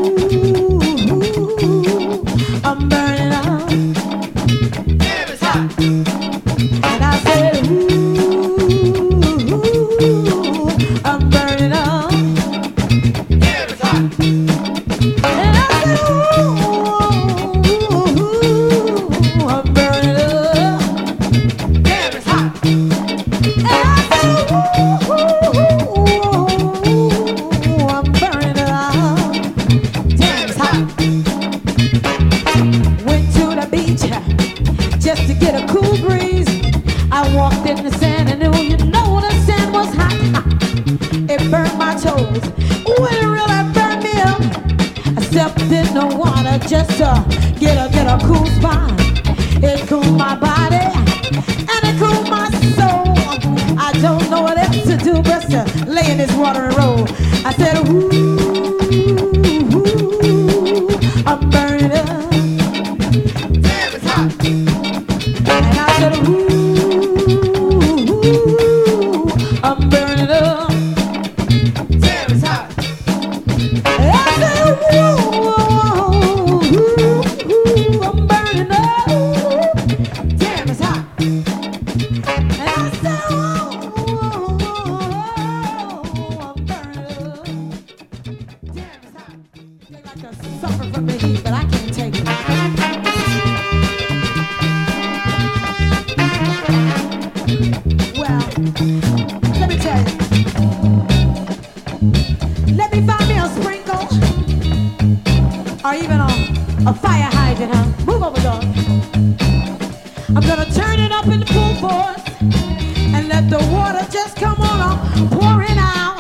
I'm burning up. Damn, it's hot. And I said, ooh, I'm burning up. Damn, it's hot. And I said, ooh, I'm burning up. Damn, it's hot. And I said, ooh, I'm burning up. Damn, it's hot. Went to the beach just to get a cool breeze. I walked in the sand and knew, you know, the sand was hot. It burned my toes. Ooh, it really burned me up. I stepped in the water just to get a cool spot. It cooled my body and it cooled my soul. I don't know what else to do but to lay in this water and roll. I said, ooh, I'm burning up. Damn, it's hot. And I said, ooh, I'm burning up. Damn, it's hot. And I said, ooh, I'm burning up. Damn, it's hot. And I said, ooh, I'm burning up. Damn, it's hot. They like to suffer from the heat, but I can't take it. Well, let me tell you. Let me find me a sprinkle or even a fire hydrant, huh? Move over, dog. I'm gonna turn it up in the pool force and let the water just come on pouring out.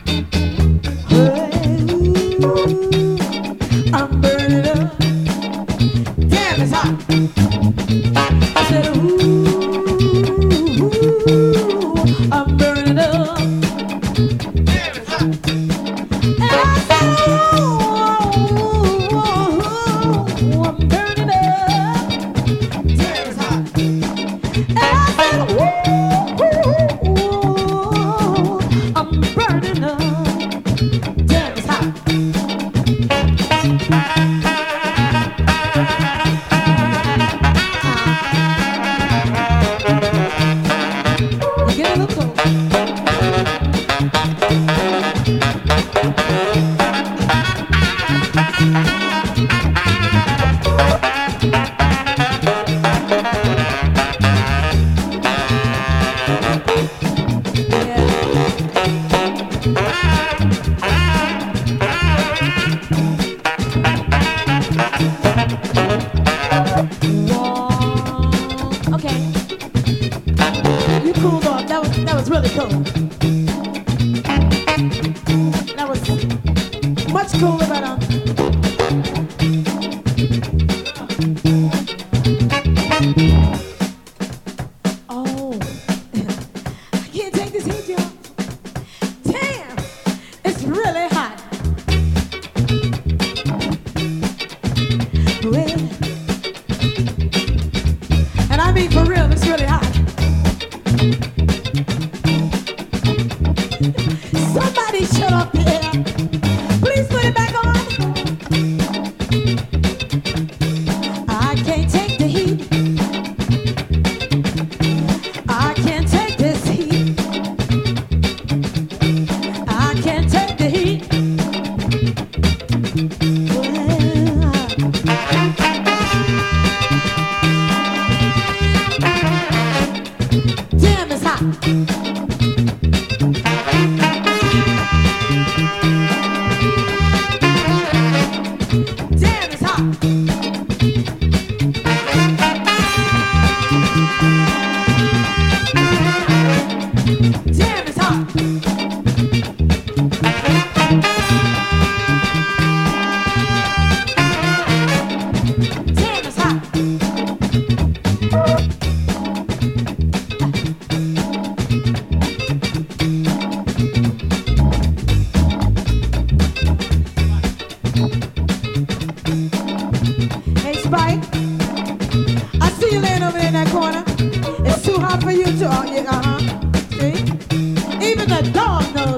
Hey, ooh, I'm burning up. Damn, it's hot. I said, ooh, I'm burning up. Damn, it's hot. And I said, ooh, I'm burning up. Damn, it's hot. And I said, ooh, I'm burning up. Damn, it's hot. You get a little cold. Okay. You cooled off. That was really cool. That was much cooler, but oh, I can't take this heat, y'all. Damn, it's really hot. Well, and I mean for real, it's really hot. Somebody shut up there. Please put it back on. I can't take the heat. I can't take this heat. I can't take the heat. Damn, it's hot. Damn, it's hot. Damn, it's hot. Damn, it's hot. Hey, Spike, I see you laying over there in that corner. It's too hot for you to, see? Even the dog knows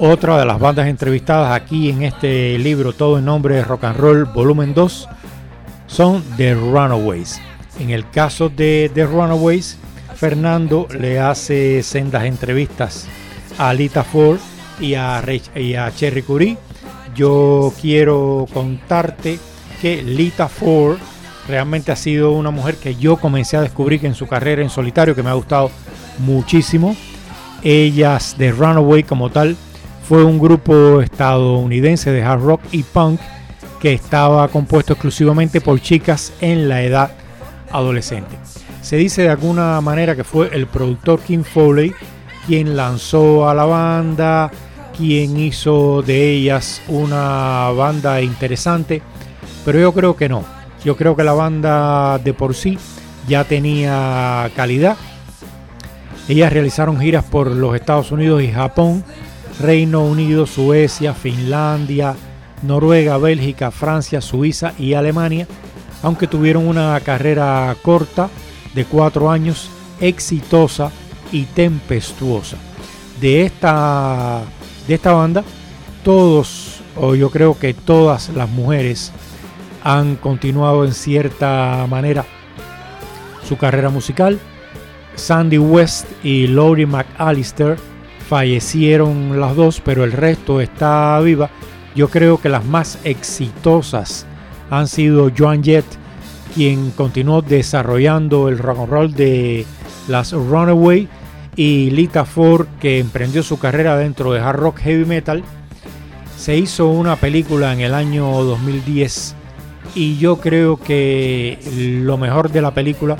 Otra de las bandas entrevistadas aquí en este libro, todo en nombre de Rock and Roll, volumen 2, son The Runaways. En el caso de The Runaways, Fernando le hace sendas entrevistas a Lita Ford y a Cherie Currie. Yo quiero contarte que Lita Ford realmente ha sido una mujer que yo comencé a descubrir que en su carrera en solitario, que me ha gustado muchísimo. Ellas, The Runaway como tal, fue un grupo estadounidense de hard rock y punk que estaba compuesto exclusivamente por chicas en la edad adolescente. Se dice de alguna manera que fue el productor Kim Foley quien lanzó a la banda, quien hizo de ellas una banda interesante, pero yo creo que no. Yo creo que la banda de por sí ya tenía calidad. Ellas realizaron giras por los Estados Unidos y Japón, Reino Unido, Suecia, Finlandia, Noruega, Bélgica, Francia, Suiza y Alemania, aunque tuvieron una carrera corta de 4 años, exitosa y tempestuosa. De esta banda, todos, o yo creo que todas las mujeres han continuado en cierta manera su carrera musical. Sandy West y Laurie McAllister fallecieron las dos, pero el resto está viva. Yo creo que las más exitosas han sido Joan Jett, quien continuó desarrollando el rock and roll de las Runaway, y Lita Ford, que emprendió su carrera dentro de hard rock heavy metal. Se hizo una película en el año 2010 y yo creo que lo mejor de la película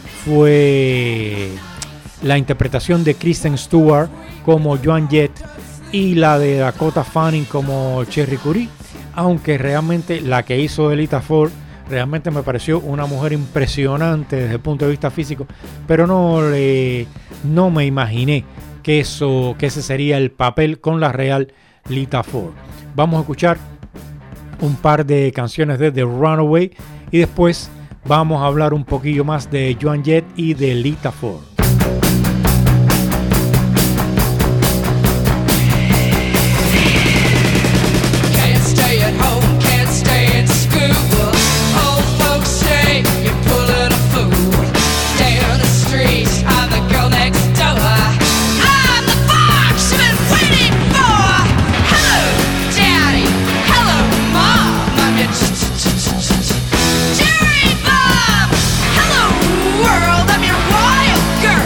fue la interpretación de Kristen Stewart como Joan Jett y la de Dakota Fanning como Cherie Currie, aunque realmente la que hizo de Lita Ford realmente me pareció una mujer impresionante desde el punto de vista físico, pero no me imaginé que ese sería el papel con la real Lita Ford. Vamos a escuchar un par de canciones de The Runaway y después vamos a hablar un poquillo más de Joan Jett y de Lita Ford. World, I'm your wild girl.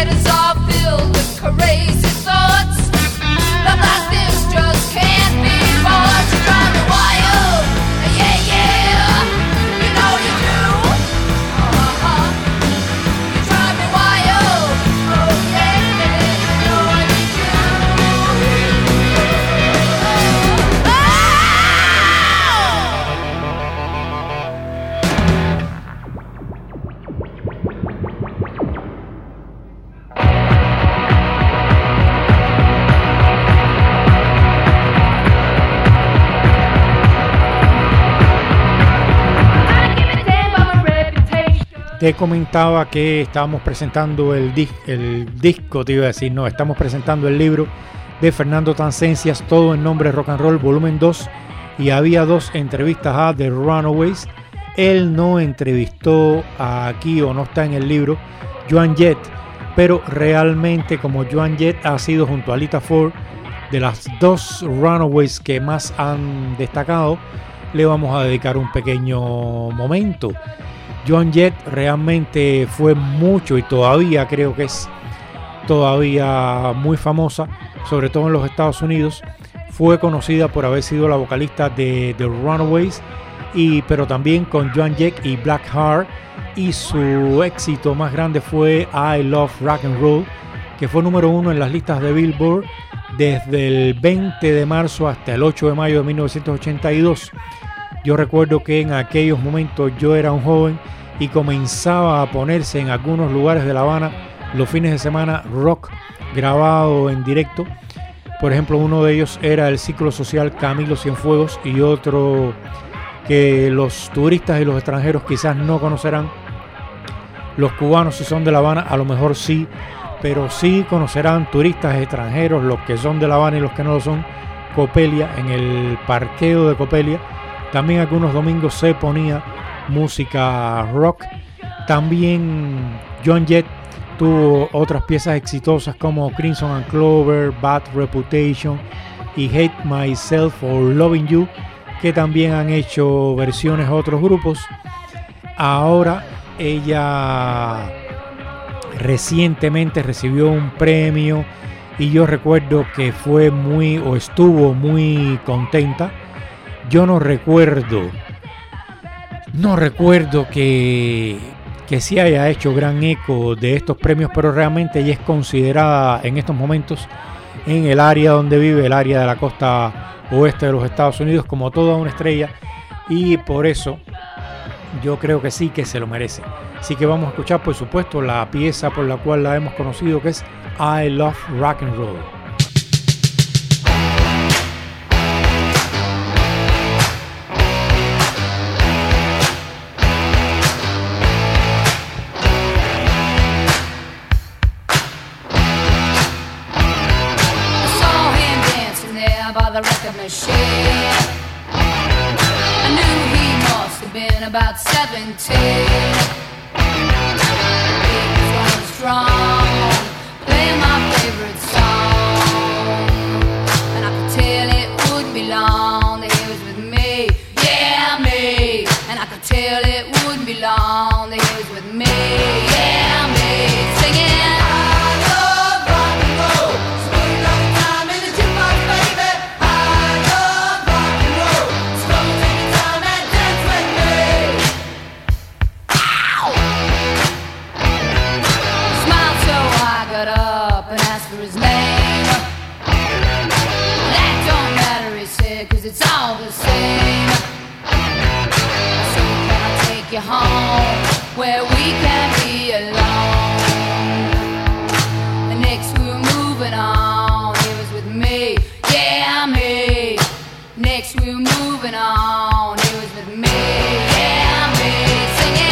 Te comentaba que estábamos presentando el disco, te iba a decir, no, estamos presentando el libro de Fernando Tancencias, Todo en Nombre de Rock and Roll, volumen 2, y había 2 entrevistas a The Runaways. Él no entrevistó aquí, o no está en el libro, Joan Jett, pero realmente como Joan Jett ha sido junto a Lita Ford de las 2 Runaways que más han destacado, le vamos a dedicar un pequeño momento. Joan Jett realmente fue mucho y todavía creo que es todavía muy famosa, sobre todo en los Estados Unidos. Fue conocida por haber sido la vocalista de The Runaways, pero también con Joan Jett y Blackheart, y su éxito más grande fue I Love Rock and Roll, que fue número 1 en las listas de Billboard desde el 20 de marzo hasta el 8 de mayo de 1982. Yo recuerdo que en aquellos momentos yo era un joven y comenzaba a ponerse en algunos lugares de La Habana los fines de semana rock grabado en directo. Por ejemplo, uno de ellos era el ciclo social Camilo Cienfuegos, y otro que los turistas y los extranjeros quizás no conocerán. Los cubanos, si son de La Habana, a lo mejor sí, pero sí conocerán turistas extranjeros, los que son de La Habana y los que no lo son. Copelia, en el parqueo de Copelia, también algunos domingos se ponía música rock. También Joan Jett tuvo otras piezas exitosas como Crimson and Clover, Bad Reputation y Hate Myself for Loving You, que también han hecho versiones a otros grupos. Ahora ella recientemente recibió un premio y yo recuerdo que estuvo muy contenta. Yo no recuerdo que sí haya hecho gran eco de estos premios, pero realmente ella es considerada en estos momentos en el área donde vive, el área de la costa oeste de los Estados Unidos, como toda una estrella, y por eso yo creo que sí que se lo merece. Así que vamos a escuchar, por supuesto, la pieza por la cual la hemos conocido, que es I Love Rock and Roll. About 17, he was strong, playing my favorite song, and I could tell it wouldn't be long that he was with me, yeah me, and I could tell it wouldn't be long that he was with me, yeah me, singing. It's all the same. So can I take you home where we can be alone? And next we were moving on. He was with me, yeah me. Next we were moving on. He was with me, yeah me. Singing.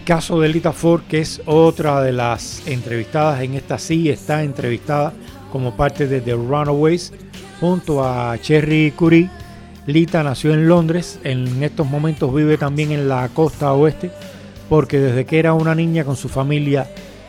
El caso de Lita Ford, que es otra de las entrevistadas en esta, sí está entrevistada como parte de The Runaways junto a Cherry Curry. Lita nació en Londres, en estos momentos vive también en la costa oeste, porque desde que era una niña con su familia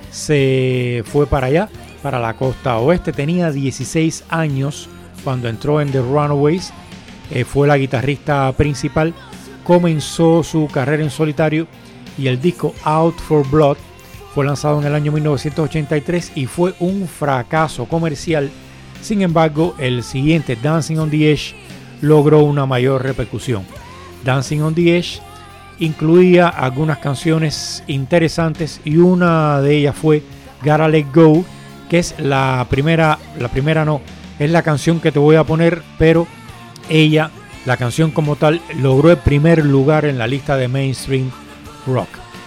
se fue para allá, para la costa oeste. Tenía 16 años cuando entró en The Runaways, fue la guitarrista principal. Comenzó su carrera en solitario y el disco Out for Blood fue lanzado en el año 1983 y fue un fracaso comercial. Sin embargo, el siguiente, Dancing on the Edge, logró una mayor repercusión. Dancing on the Edge incluía algunas canciones interesantes y una de ellas fue Gotta Let Go, que es la primera no, es la canción que te voy a poner, pero ella, la canción como tal, logró el primer lugar en la lista de mainstream rock.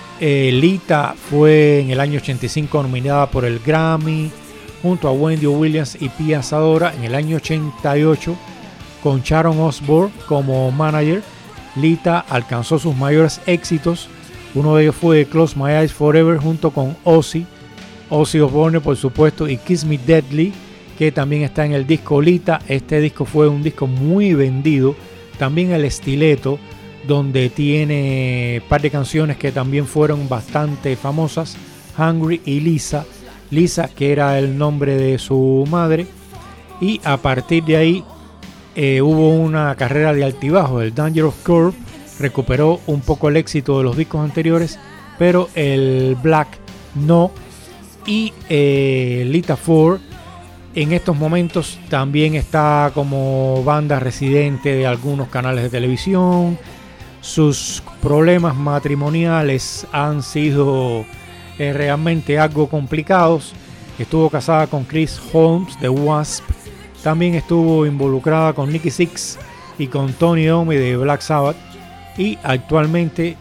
Lita fue en el año 85 nominada por el Grammy junto a Wendy Williams y Pia Zadora. En el año 88 con Sharon Osbourne como manager, Lita alcanzó sus mayores éxitos. Uno de ellos fue Close My Eyes Forever junto con Ozzy Osbourne, por supuesto, y Kiss Me Deadly, que también está en el disco Lita. Este disco fue un disco muy vendido. También el Stiletto, donde tiene un par de canciones que también fueron bastante famosas, Hungry y Lisa, que era el nombre de su madre. Y a partir de ahí hubo una carrera de altibajos. El Dangerous Curve recuperó un poco el éxito de los discos anteriores, pero el Black no. Y Lita Ford en estos momentos también está como banda residente de algunos canales de televisión. Sus problemas matrimoniales han sido realmente algo complicados. Estuvo casada con Chris Holmes de Wasp. También estuvo involucrada con Nikki Sixx y con Tony Iommi de Black Sabbath. Y actualmente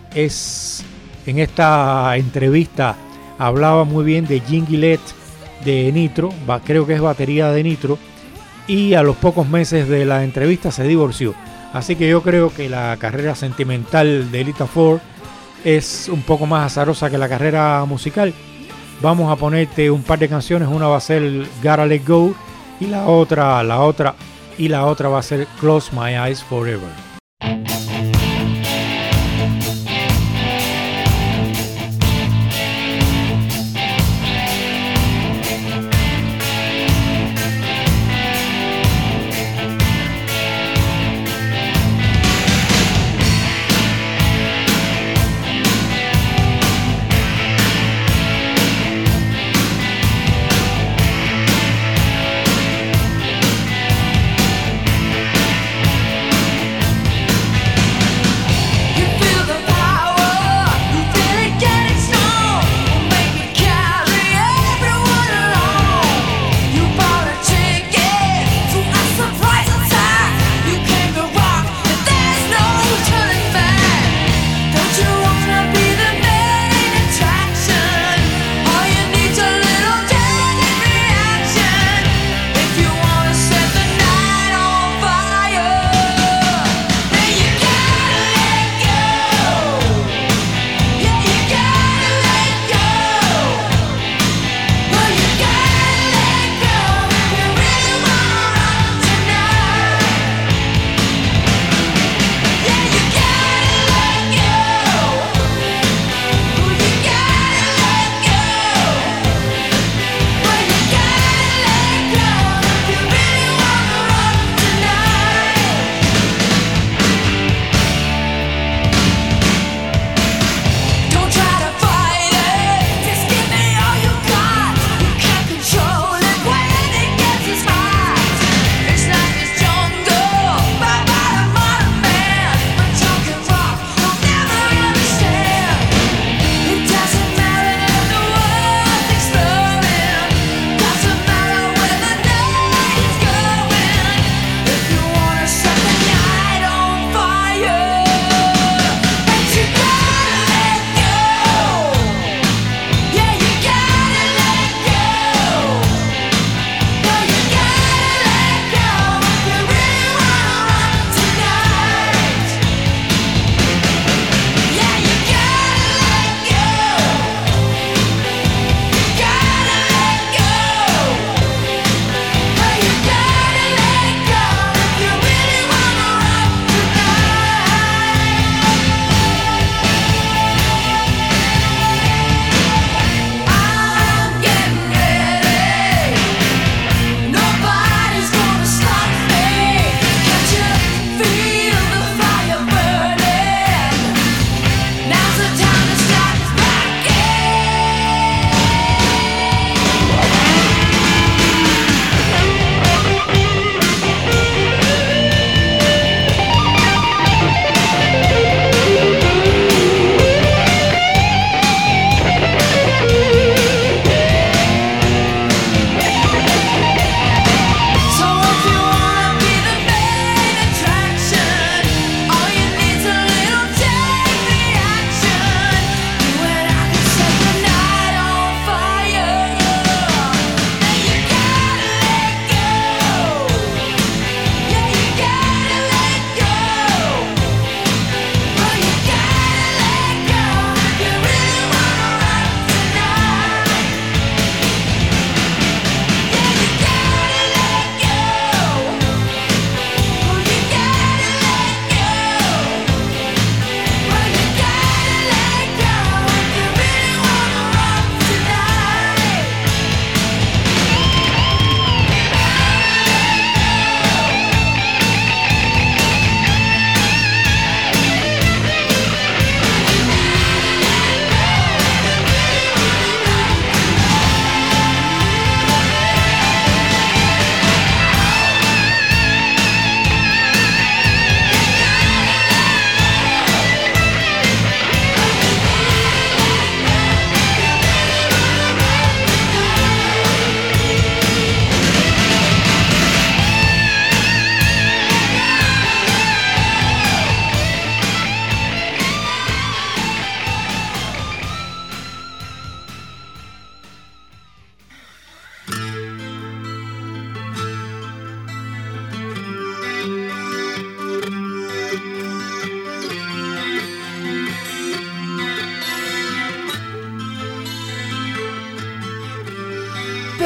en esta entrevista hablaba muy bien de Jim Gillette de Nitro, creo que es batería de Nitro, y a los pocos meses de la entrevista se divorció. Así que yo creo que la carrera sentimental de Lita Ford es un poco más azarosa que la carrera musical. Vamos a ponerte un par de canciones, una va a ser Gotta Let Go y la otra va a ser Close My Eyes Forever.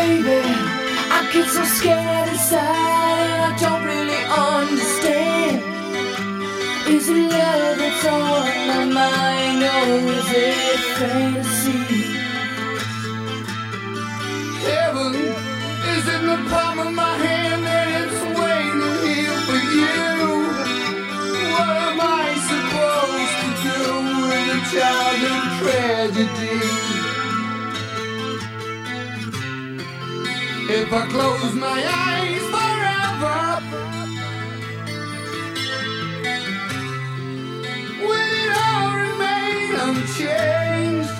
baby, I get so scared inside and I don't really understand. Is it love that's on my mind or is it fantasy? Heaven is in the palm of my hand and it's waiting here for you. What am I supposed to do with a childhood tragedy? If I close my eyes forever, will it all remain unchanged?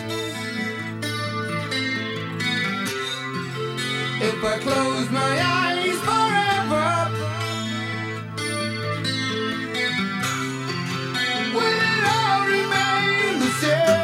If I close my eyes forever, will it all remain the same?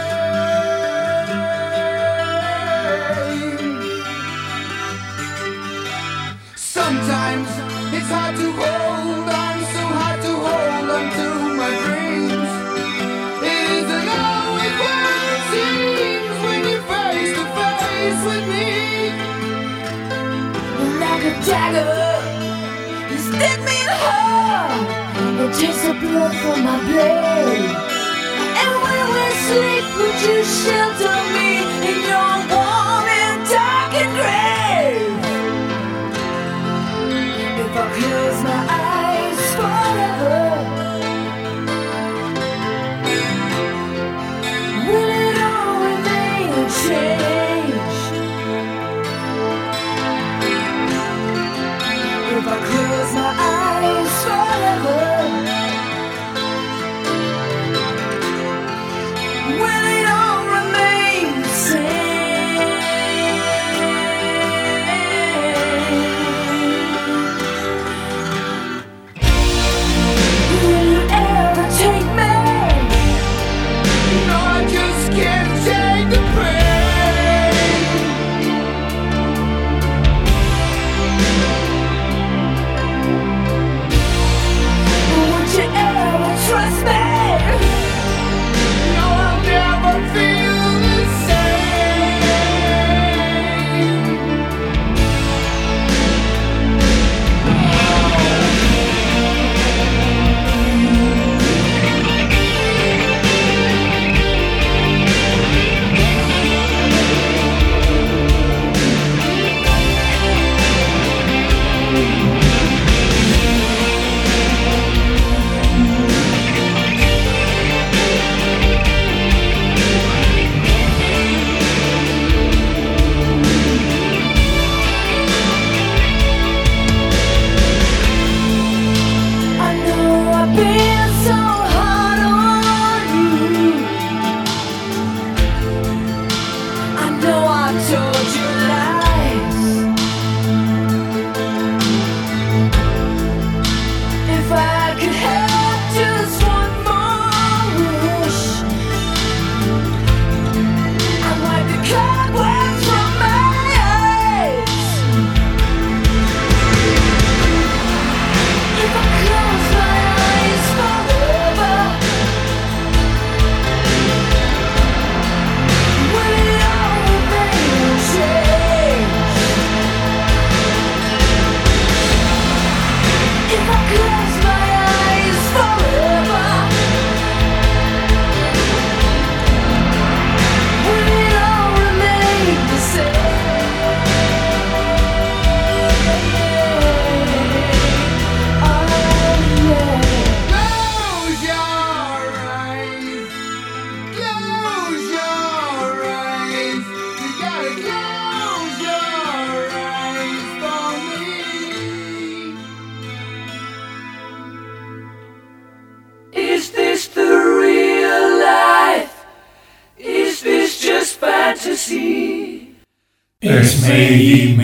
Sometimes it's hard to hold on, so hard to hold on to my dreams. It isn't always what it seems when you're face to face with me. Like a dagger, you stick me in the heart and takes the blood from my blade. And when we sleep, would you shelter me in your warm and darkened grave? If I close my eyes forever, will it all remain unchanged? If I close my eyes forever, will it all remain the same? Es Made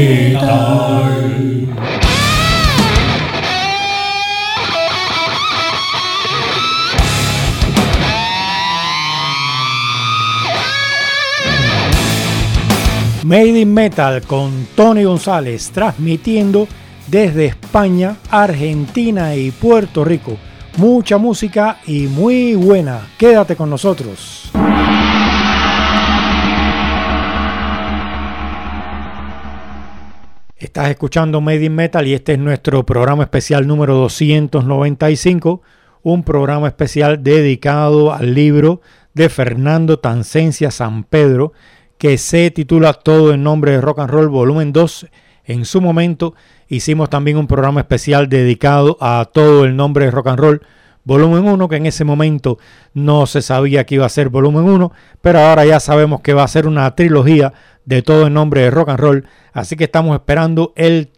Metal. Made in Metal con Tony González, transmitiendo desde España, Argentina y Puerto Rico. Mucha música y muy buena. Quédate con nosotros. Estás escuchando Made in Metal y este es nuestro programa especial número 295, un programa especial dedicado al libro de Fernando Tancencia Sampedro que se titula Todo en nombre de rock and roll, volumen 2. En su momento hicimos también un programa especial dedicado a Todo el nombre de rock and roll, volumen 1, que en ese momento no se sabía que iba a ser volumen 1, pero ahora ya sabemos que va a ser una trilogía de Todo en nombre de rock and roll, así que estamos esperando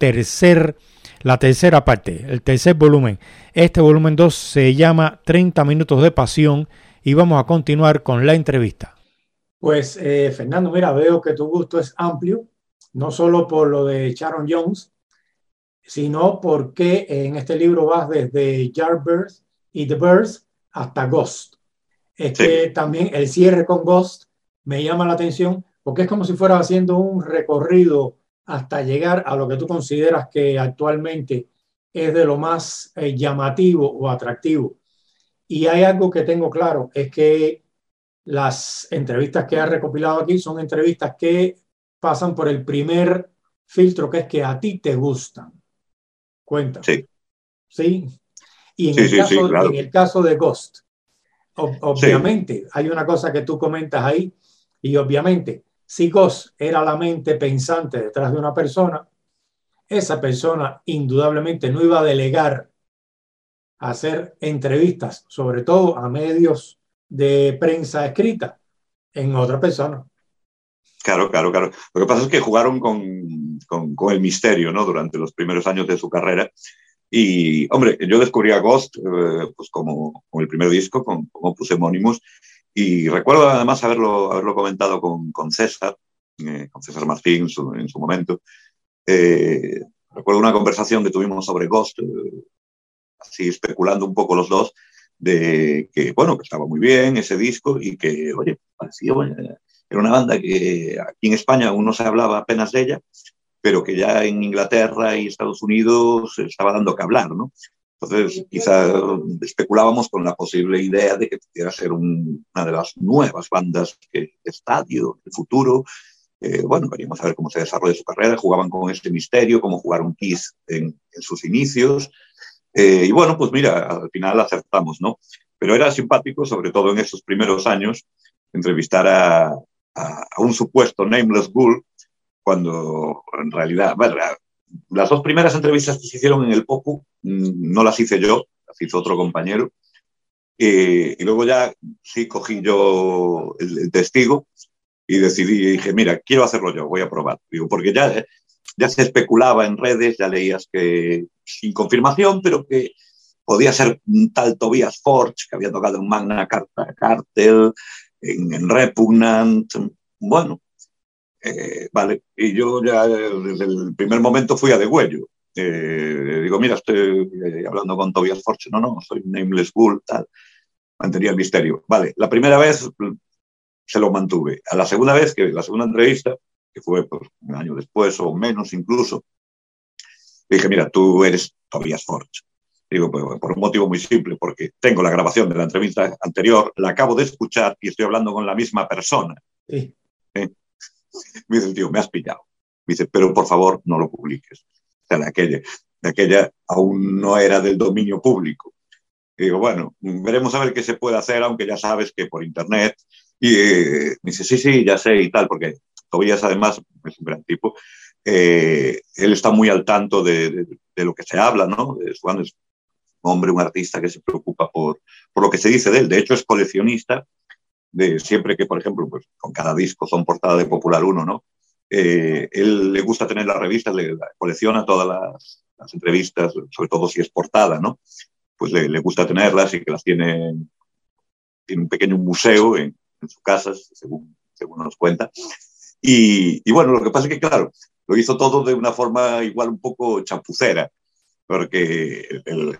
la tercera parte, el tercer volumen. Este volumen 2 se llama 30 minutos de pasión y vamos a continuar con la entrevista. Pues Fernando, mira, veo que tu gusto es amplio, no solo por lo de Sharon Jones, sino porque en este libro vas desde Yardbirds y The Birds hasta Ghost. Que también el cierre con Ghost me llama la atención porque es como si fueras haciendo un recorrido hasta llegar a lo que tú consideras que actualmente es de lo más llamativo o atractivo. Y hay algo que tengo claro, es que las entrevistas que has recopilado aquí son entrevistas que pasan por el primer filtro, que es que a ti te gustan. Cuéntame. Sí. Y en el caso de Ghost, obviamente hay una cosa que tú comentas ahí, y obviamente si Ghost era la mente pensante detrás de una persona, esa persona indudablemente no iba a delegar a hacer entrevistas, sobre todo a medios de prensa escrita, en otra persona. Claro. Lo que pasa es que jugaron con el misterio, ¿no? Durante los primeros años de su carrera. Y, hombre, yo descubrí a Ghost pues como el primer disco, con Opus Homónimos, y recuerdo además haberlo comentado con César Martín en su momento. Recuerdo una conversación que tuvimos sobre Ghost, así especulando un poco los dos, de que, bueno, que estaba muy bien ese disco y que, oye, parecía, bueno, era una banda que aquí en España aún no se hablaba apenas de ella, pero que ya en Inglaterra y Estados Unidos estaba dando que hablar, ¿no? Entonces, quizá especulábamos con la posible idea de que pudiera ser una de las nuevas bandas de estadio del futuro. Bueno, veníamos a ver cómo se desarrolla su carrera, jugaban con este misterio, cómo jugaron Kiss en sus inicios. Y bueno, pues mira, al final acertamos, ¿no? Pero era simpático, sobre todo en esos primeros años, entrevistar a un supuesto Nameless Ghoul, cuando en realidad, bueno, las dos primeras entrevistas que se hicieron en el Popu no las hice yo, las hizo otro compañero. Y luego ya sí cogí yo el testigo y dije, mira, quiero hacerlo yo, voy a probar. Digo, porque ya se especulaba en redes, ya leías que sin confirmación, pero que podía ser un tal Tobias Forge, que había tocado en Magna Carta Cartel, en Repugnant. Bueno, vale. Y yo ya desde el primer momento fui a degüello. Digo, mira, estoy hablando con Tobias Forge. No, soy Nameless Ghoul, tal. Mantenía el misterio. Vale, la primera vez se lo mantuve. A la segunda vez, la segunda entrevista, que fue pues, un año después o menos incluso, dije, mira, tú eres Tobias Forge. Digo, pues, por un motivo muy simple, porque tengo la grabación de la entrevista anterior, la acabo de escuchar y estoy hablando con la misma persona. Sí. Me dice el tío, me has pillado. Me dice, pero por favor no lo publiques. O sea, de aquella aún no era del dominio público. Y digo, bueno, veremos a ver qué se puede hacer, aunque ya sabes que por internet. Y me dice, sí, ya sé y tal, porque Tobias además es un gran tipo. Él está muy al tanto de lo que se habla, ¿no? Es un hombre, un artista que se preocupa por lo que se dice de él. De hecho, es coleccionista de siempre que, por ejemplo, pues, con cada disco son portada de Popular 1, ¿no? Él le gusta tener las revistas, colecciona todas las entrevistas, sobre todo si es portada, ¿no? Pues le gusta tenerlas y que las tiene un pequeño museo en su casa, según nos cuenta. Y bueno, lo que pasa es que, claro, lo hizo todo de una forma igual un poco chapucera, porque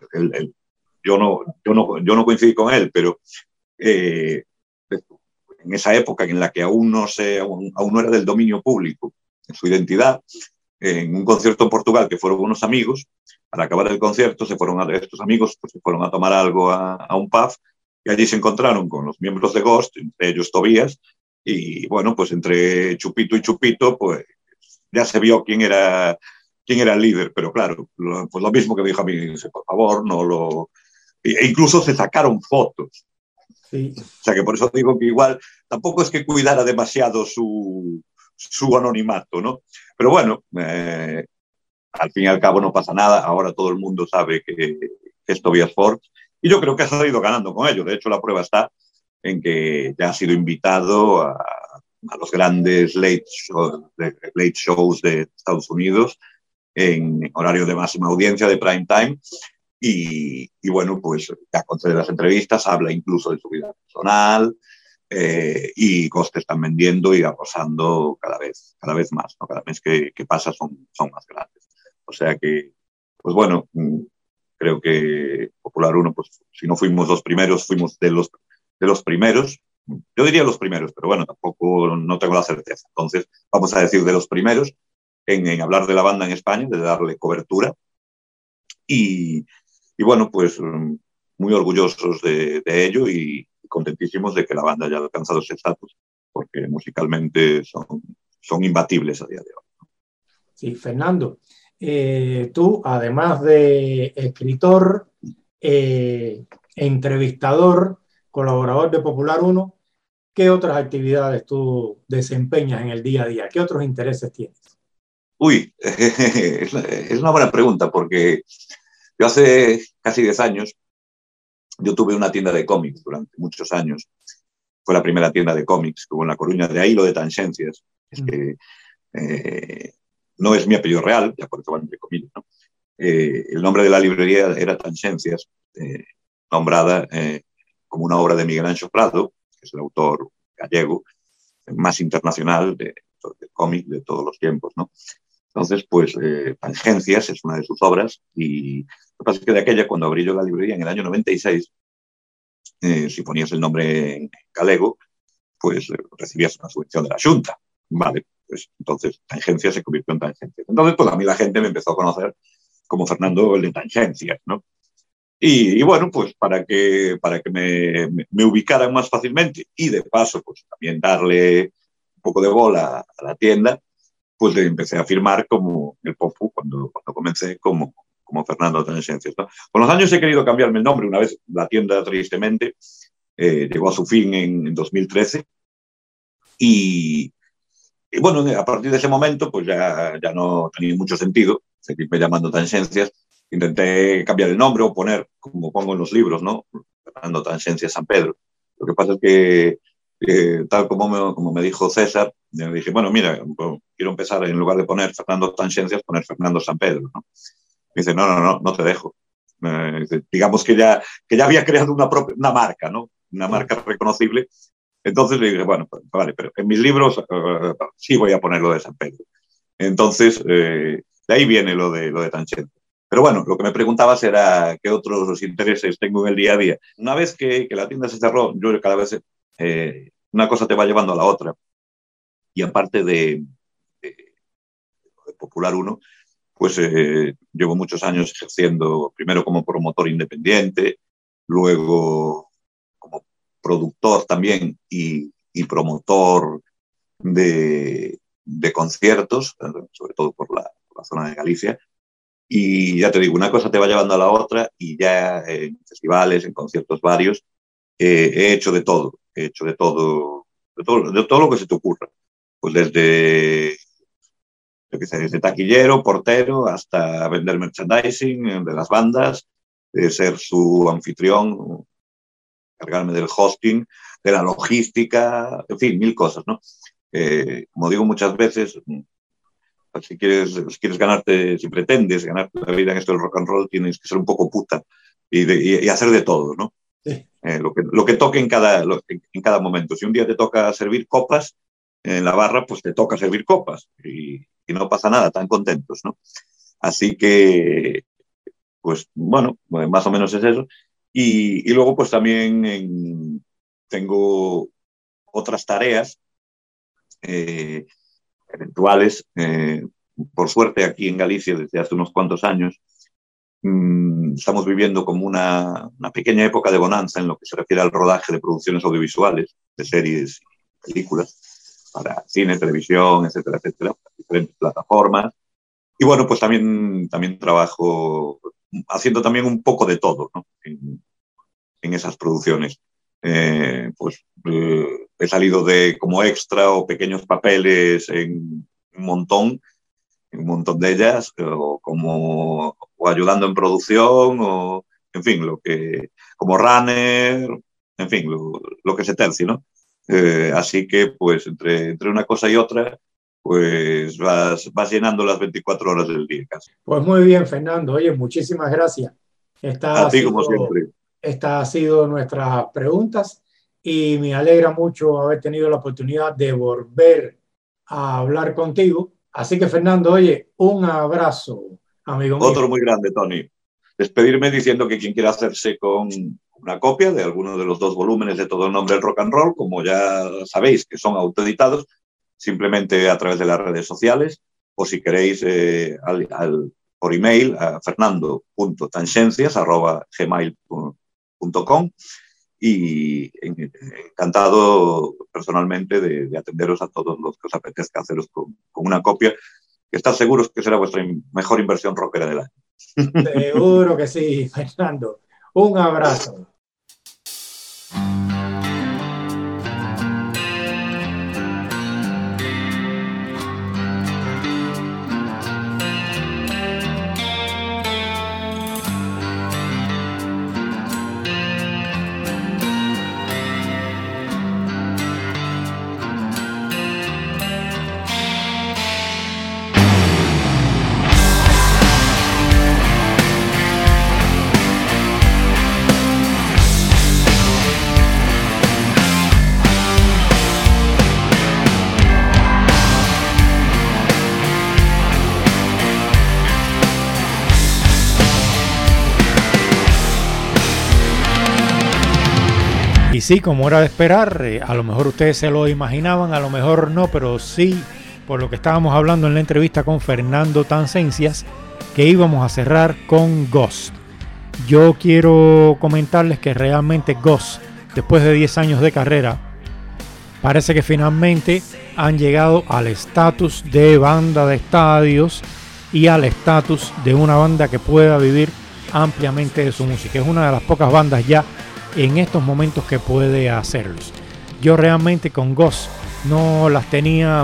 yo no coincidí con él, pero en esa época en la que aún no era del dominio público en su identidad, en un concierto en Portugal que fueron unos amigos, al acabar el concierto estos amigos pues, se fueron a tomar algo a un pub y allí se encontraron con los miembros de Ghost, entre ellos Tobias, y bueno, pues entre chupito y chupito, pues ya se vio quién era quién era el líder, pero claro, pues lo mismo que me dijo a mí, dice, por favor, no lo... E incluso se sacaron fotos. Sí. O sea que por eso digo que igual tampoco es que cuidara demasiado su anonimato, ¿no? Pero bueno, al fin y al cabo no pasa nada. Ahora todo el mundo sabe que es Tobias Forge y yo creo que ha salido ganando con ello. De hecho, la prueba está en que ya ha sido invitado a los grandes late shows de Estados Unidos en horario de máxima audiencia, de prime time. Y bueno, pues ya concede las entrevistas, habla incluso de su vida personal y costes están vendiendo y arrasando cada vez más, ¿no? Cada mes que pasa son más grandes. O sea que, pues bueno, creo que Popular 1, pues si no fuimos los primeros, fuimos de los primeros. Yo diría los primeros, pero bueno, tampoco no tengo la certeza. Entonces, vamos a decir de los primeros en hablar de la banda en España, de darle cobertura. Y bueno, pues muy orgullosos de ello y contentísimos de que la banda haya alcanzado ese estatus, porque musicalmente son imbatibles a día de hoy. Sí, Fernando, tú, además de escritor, entrevistador, colaborador de Popular 1, ¿qué otras actividades tú desempeñas en el día a día? ¿Qué otros intereses tienes? Uy, es una buena pregunta, porque yo hace casi 10 años, yo tuve una tienda de cómics durante muchos años. Fue la primera tienda de cómics que hubo en La Coruña, de ahí lo de Tanxencias. Es que no es mi apellido real, ya por eso van entre comillas, ¿no? El nombre de la librería era Tanxencias, nombrada como una obra de Miguel Anxo Prado, que es el autor gallego más internacional de cómic de todos los tiempos, ¿no? Entonces, pues, Tangencias es una de sus obras y lo que pasa es que de aquella, cuando abrí yo la librería en el año 96, si ponías el nombre en galego, pues recibías una subvención de la Xunta. Vale, pues entonces Tangencias se convirtió en Tangencias. Entonces, pues a mí la gente me empezó a conocer como Fernando el de Tangencias, ¿no? Y bueno, pues para que me ubicaran más fácilmente y de paso, pues también darle un poco de bola a la tienda, pues le empecé a firmar como el Popu cuando comencé como Fernando Tangencias, ¿no? Con los años he querido cambiarme el nombre. Una vez la tienda, tristemente, llegó a su fin en 2013 y bueno, a partir de ese momento pues ya no tenía mucho sentido seguirme llamando Tangencias. Intenté cambiar el nombre o poner, como pongo en los libros, ¿no? Fernando Tangencias San Pedro. Lo que pasa es que tal como me dijo César, le dije, bueno, mira, quiero empezar, en lugar de poner Fernando Tangencias, poner Fernando San Pedro, ¿no? Me dice, no te dejo. Digamos que ya había creado una marca, ¿no? Una marca reconocible. Entonces le dije, bueno, pues, vale, pero en mis libros sí voy a poner lo de San Pedro. Entonces, de ahí viene lo de Tangencias. Pero bueno, lo que me preguntabas era qué otros intereses tengo en el día a día. Una vez que la tienda se cerró, yo cada vez una cosa te va llevando a la otra. Y aparte de Popular 1, pues llevo muchos años ejerciendo primero como promotor independiente, luego como productor también y promotor de conciertos, sobre todo por la zona de Galicia. Y ya te digo, una cosa te va llevando a la otra y ya en festivales, en conciertos varios, he hecho de todo. He hecho de todo lo que se te ocurra. Pues desde taquillero, portero, hasta vender merchandising de las bandas, ser su anfitrión, cargarme del hosting, de la logística, en fin, mil cosas, ¿no? Como digo muchas veces, si quieres ganarte, si pretendes ganarte la vida en esto del rock and roll, tienes que ser un poco puta y hacer de todo, ¿no? Sí. Lo que toque en cada momento. Si un día te toca servir copas en la barra, pues te toca servir copas y no pasa nada, tan contentos, ¿no? Así que, pues bueno, más o menos es eso. Y luego pues también tengo otras tareas eventuales. Por suerte aquí en Galicia desde hace unos cuantos años estamos viviendo como una pequeña época de bonanza en lo que se refiere al rodaje de producciones audiovisuales, de series y películas para cine, televisión, etcétera, etcétera, diferentes plataformas. Y bueno, pues también trabajo haciendo también un poco de todo, ¿no? En esas producciones. He salido como extra o pequeños papeles en un montón de ellas, o ayudando en producción, o en fin, como runner, en fin, lo que se tercie, ¿no? Así que pues entre una cosa y otra, pues vas llenando las 24 horas del día casi. Pues muy bien, Fernando. Oye, muchísimas gracias. A ti, como siempre. Estas han sido nuestras preguntas y me alegra mucho haber tenido la oportunidad de volver a hablar contigo. Así que, Fernando, oye, un abrazo, amigo mío. Otro muy grande, Tony. Despedirme diciendo que quien quiera hacerse con una copia de alguno de los 2 volúmenes de Todo el Nombre del Rock and Roll, como ya sabéis que son autoeditados, simplemente a través de las redes sociales, o si queréis por email a fernando.tangencias@gmail.com, y encantado personalmente de atenderos a todos los que os apetezca haceros con una copia, que estad seguros que será vuestra mejor inversión rockera del año. Seguro que sí, Fernando. Un abrazo. Y sí, como era de esperar, a lo mejor ustedes se lo imaginaban, a lo mejor no, pero sí, por lo que estábamos hablando en la entrevista con Fernando Tangencias, que íbamos a cerrar con Ghost. Yo quiero comentarles que realmente Ghost, después de 10 años de carrera, parece que finalmente han llegado al estatus de banda de estadios y al estatus de una banda que pueda vivir ampliamente de su música. Es una de las pocas bandas ya en estos momentos que puede hacerlos. Yo realmente con Ghost no las tenía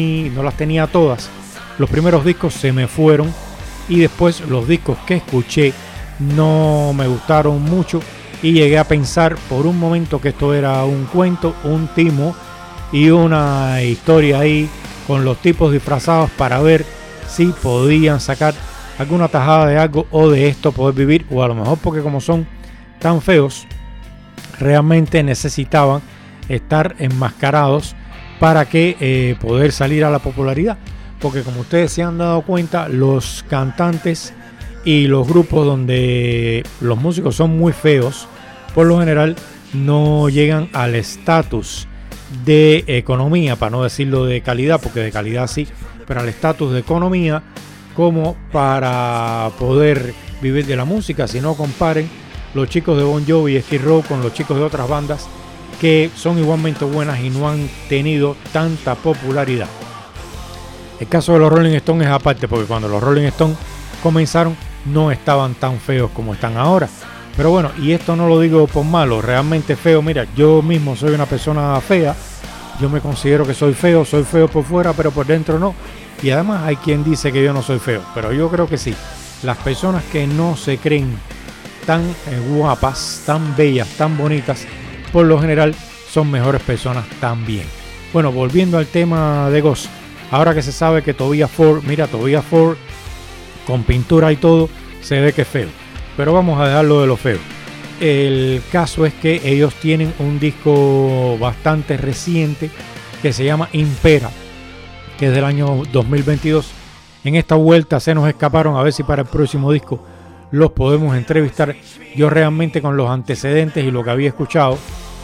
todas. Los primeros discos se me fueron y después los discos que escuché no me gustaron mucho y llegué a pensar por un momento que esto era un cuento, un timo y una historia ahí con los tipos disfrazados para ver si podían sacar alguna tajada de algo o de esto poder vivir, o a lo mejor porque como son tan feos realmente necesitaban estar enmascarados para que poder salir a la popularidad, porque como ustedes se han dado cuenta, los cantantes y los grupos donde los músicos son muy feos, por lo general no llegan al estatus de economía, para no decirlo de calidad, porque de calidad sí, pero al estatus de economía como para poder vivir de la música. Si no, comparen los chicos de Bon Jovi y Skid Row con los chicos de otras bandas que son igualmente buenas y no han tenido tanta popularidad. El caso de los Rolling Stones es aparte, porque cuando los Rolling Stones comenzaron no estaban tan feos como están ahora. Pero bueno, y esto no lo digo por malo, realmente feo. Mira, yo mismo soy una persona fea, yo me considero que soy feo por fuera, pero por dentro no. Y además hay quien dice que yo no soy feo, pero yo creo que sí. Las personas que no se creen tan guapas, tan bellas, tan bonitas, por lo general son mejores personas también. Bueno, volviendo al tema de Ghost, ahora que se sabe que Tobias Forge, mira, Tobias Forge con pintura y todo, se ve que es feo, pero vamos a dejarlo de lo feo. El caso es que ellos tienen un disco bastante reciente que se llama Impera, que es del año 2022. En esta vuelta se nos escaparon, a ver si para el próximo disco los podemos entrevistar. Yo realmente con los antecedentes y lo que había escuchado,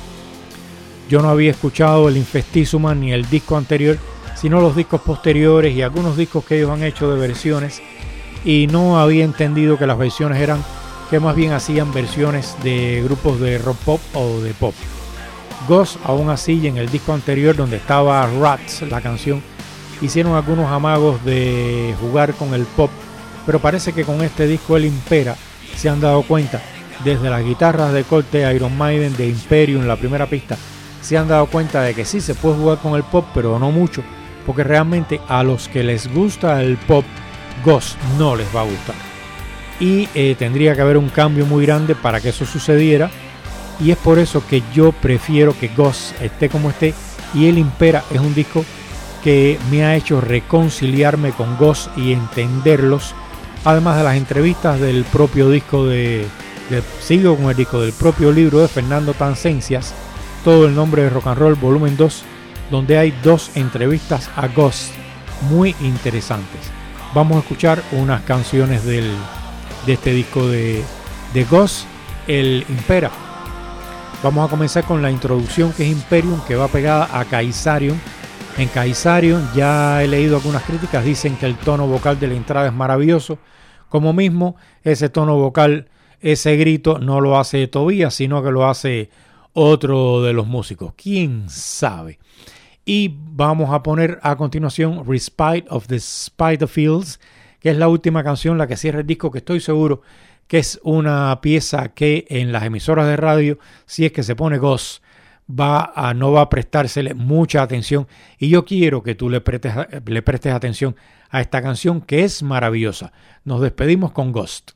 yo no había escuchado el Infestissima ni el disco anterior, sino los discos posteriores y algunos discos que ellos han hecho de versiones, y no había entendido que las versiones eran que más bien hacían versiones de grupos de rock pop o de pop. Ghost aún así, y en el disco anterior donde estaba Rats, la canción, hicieron algunos amagos de jugar con el pop, pero parece que con este disco El Impera se han dado cuenta, desde las guitarras de corte Iron Maiden, de Imperium, la primera pista, se han dado cuenta de que sí se puede jugar con el pop, pero no mucho, porque realmente a los que les gusta el pop, Ghost no les va a gustar. Y tendría que haber un cambio muy grande para que eso sucediera, y es por eso que yo prefiero que Ghost esté como esté, y El Impera es un disco que me ha hecho reconciliarme con Ghost y entenderlos, además de las entrevistas del propio disco sigo con el disco del propio libro de Fernando Tancencias, Todo el nombre de Rock and Roll, volumen 2, donde hay 2 entrevistas a Ghost muy interesantes. Vamos a escuchar unas canciones de este disco de Ghost, El Impera. Vamos a comenzar con la introducción, que es Imperium, que va pegada a Kaisarion. En Kaisarion ya he leído algunas críticas, dicen que el tono vocal de la entrada es maravilloso, como mismo ese tono vocal, ese grito no lo hace Tobías, sino que lo hace otro de los músicos, quién sabe. Y vamos a poner a continuación Respite of the Spiderfields, que es la última canción, la que cierra el disco, que estoy seguro que es una pieza que en las emisoras de radio, si es que se pone Ghost, no va a prestársele mucha atención, y yo quiero que tú le prestes atención a esta canción, que es maravillosa. Nos despedimos con Ghost.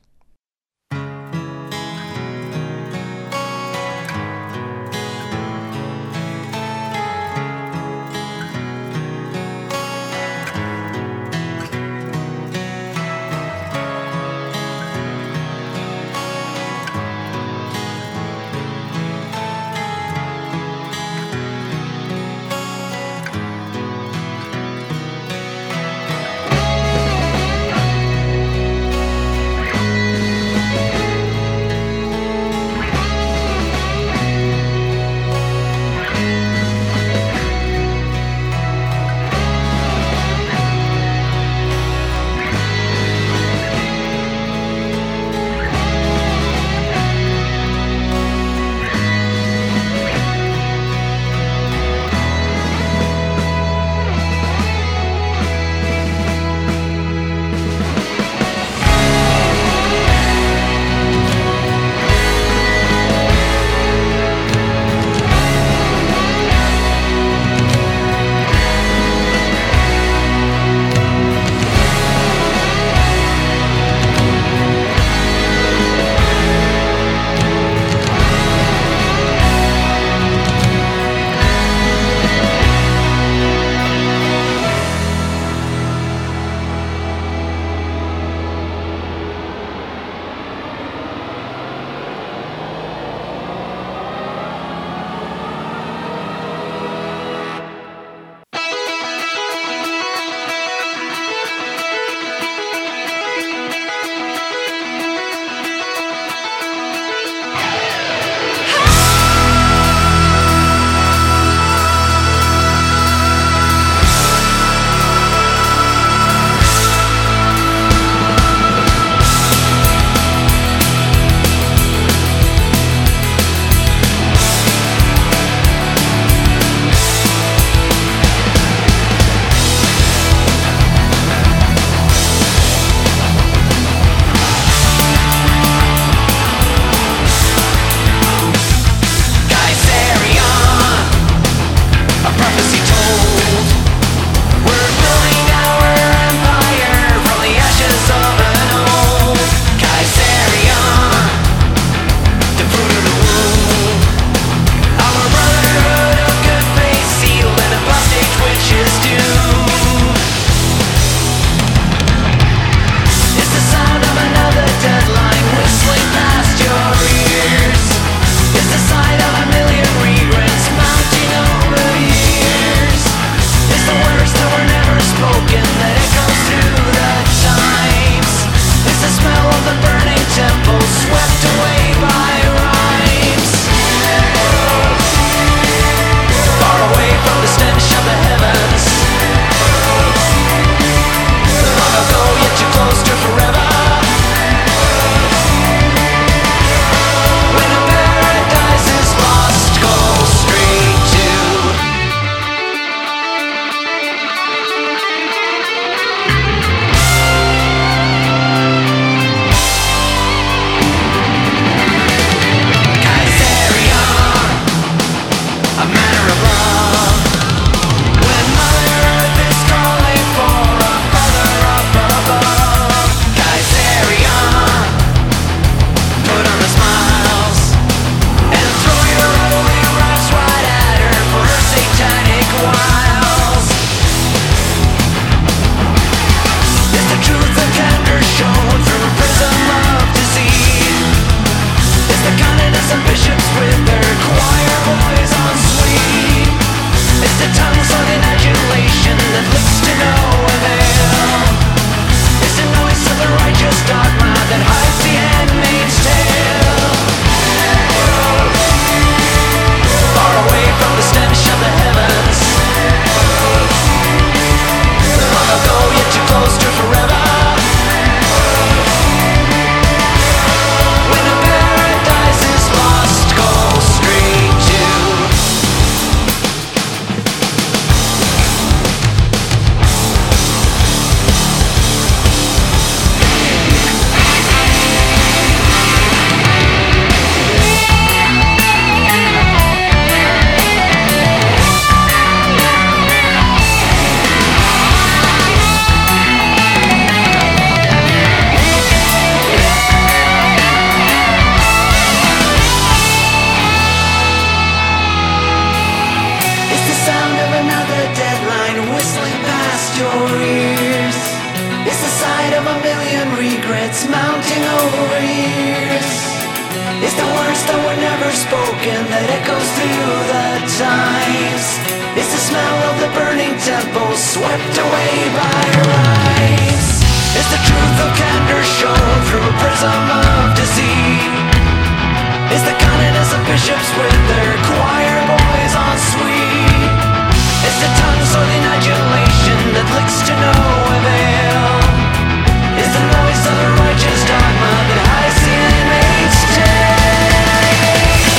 spite of a million regrets mounting over years. It's the words that were never spoken that echoes through the times. It's the smell of the burning temple swept away by rhymes. It's the truth of candor shown through a prism of deceit. It's the kindness of bishops with their choir boys on suite. It's the tongue-soiled adulation that licks to no avail. It's the noise of the righteous dogma that hides the inmate's tale.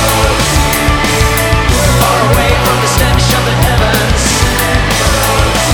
Far away from the stench of the heavens,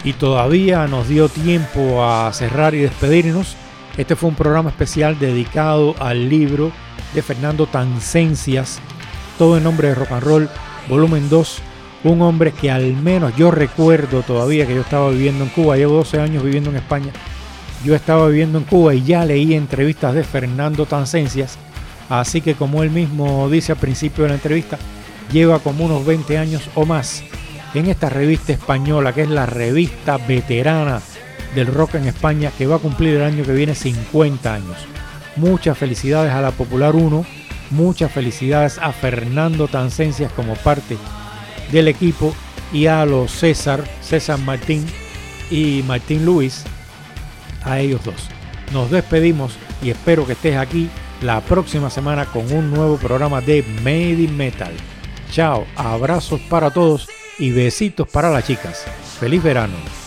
y todavía nos dio tiempo a cerrar y despedirnos. Este fue un programa especial dedicado al libro de Fernando Tancencias, Todo en Nombre de Rock and Roll, volumen 2. Un hombre que al menos yo recuerdo todavía que yo estaba viviendo en Cuba. Llevo 12 años viviendo en España. Yo estaba viviendo en Cuba y ya leí entrevistas de Fernando Tancencias. Así que, como él mismo dice al principio de la entrevista, lleva como unos 20 años o más en esta revista española, que es la revista veterana del rock en España, que va a cumplir el año que viene 50 años. Muchas felicidades a la Popular 1, muchas felicidades a Fernando Tancencias como parte del equipo y a los César Martín y Martín Luis, a ellos dos. Nos despedimos y espero que estés aquí la próxima semana con un nuevo programa de Made in Metal. Chao, abrazos para todos y besitos para las chicas. ¡Feliz verano!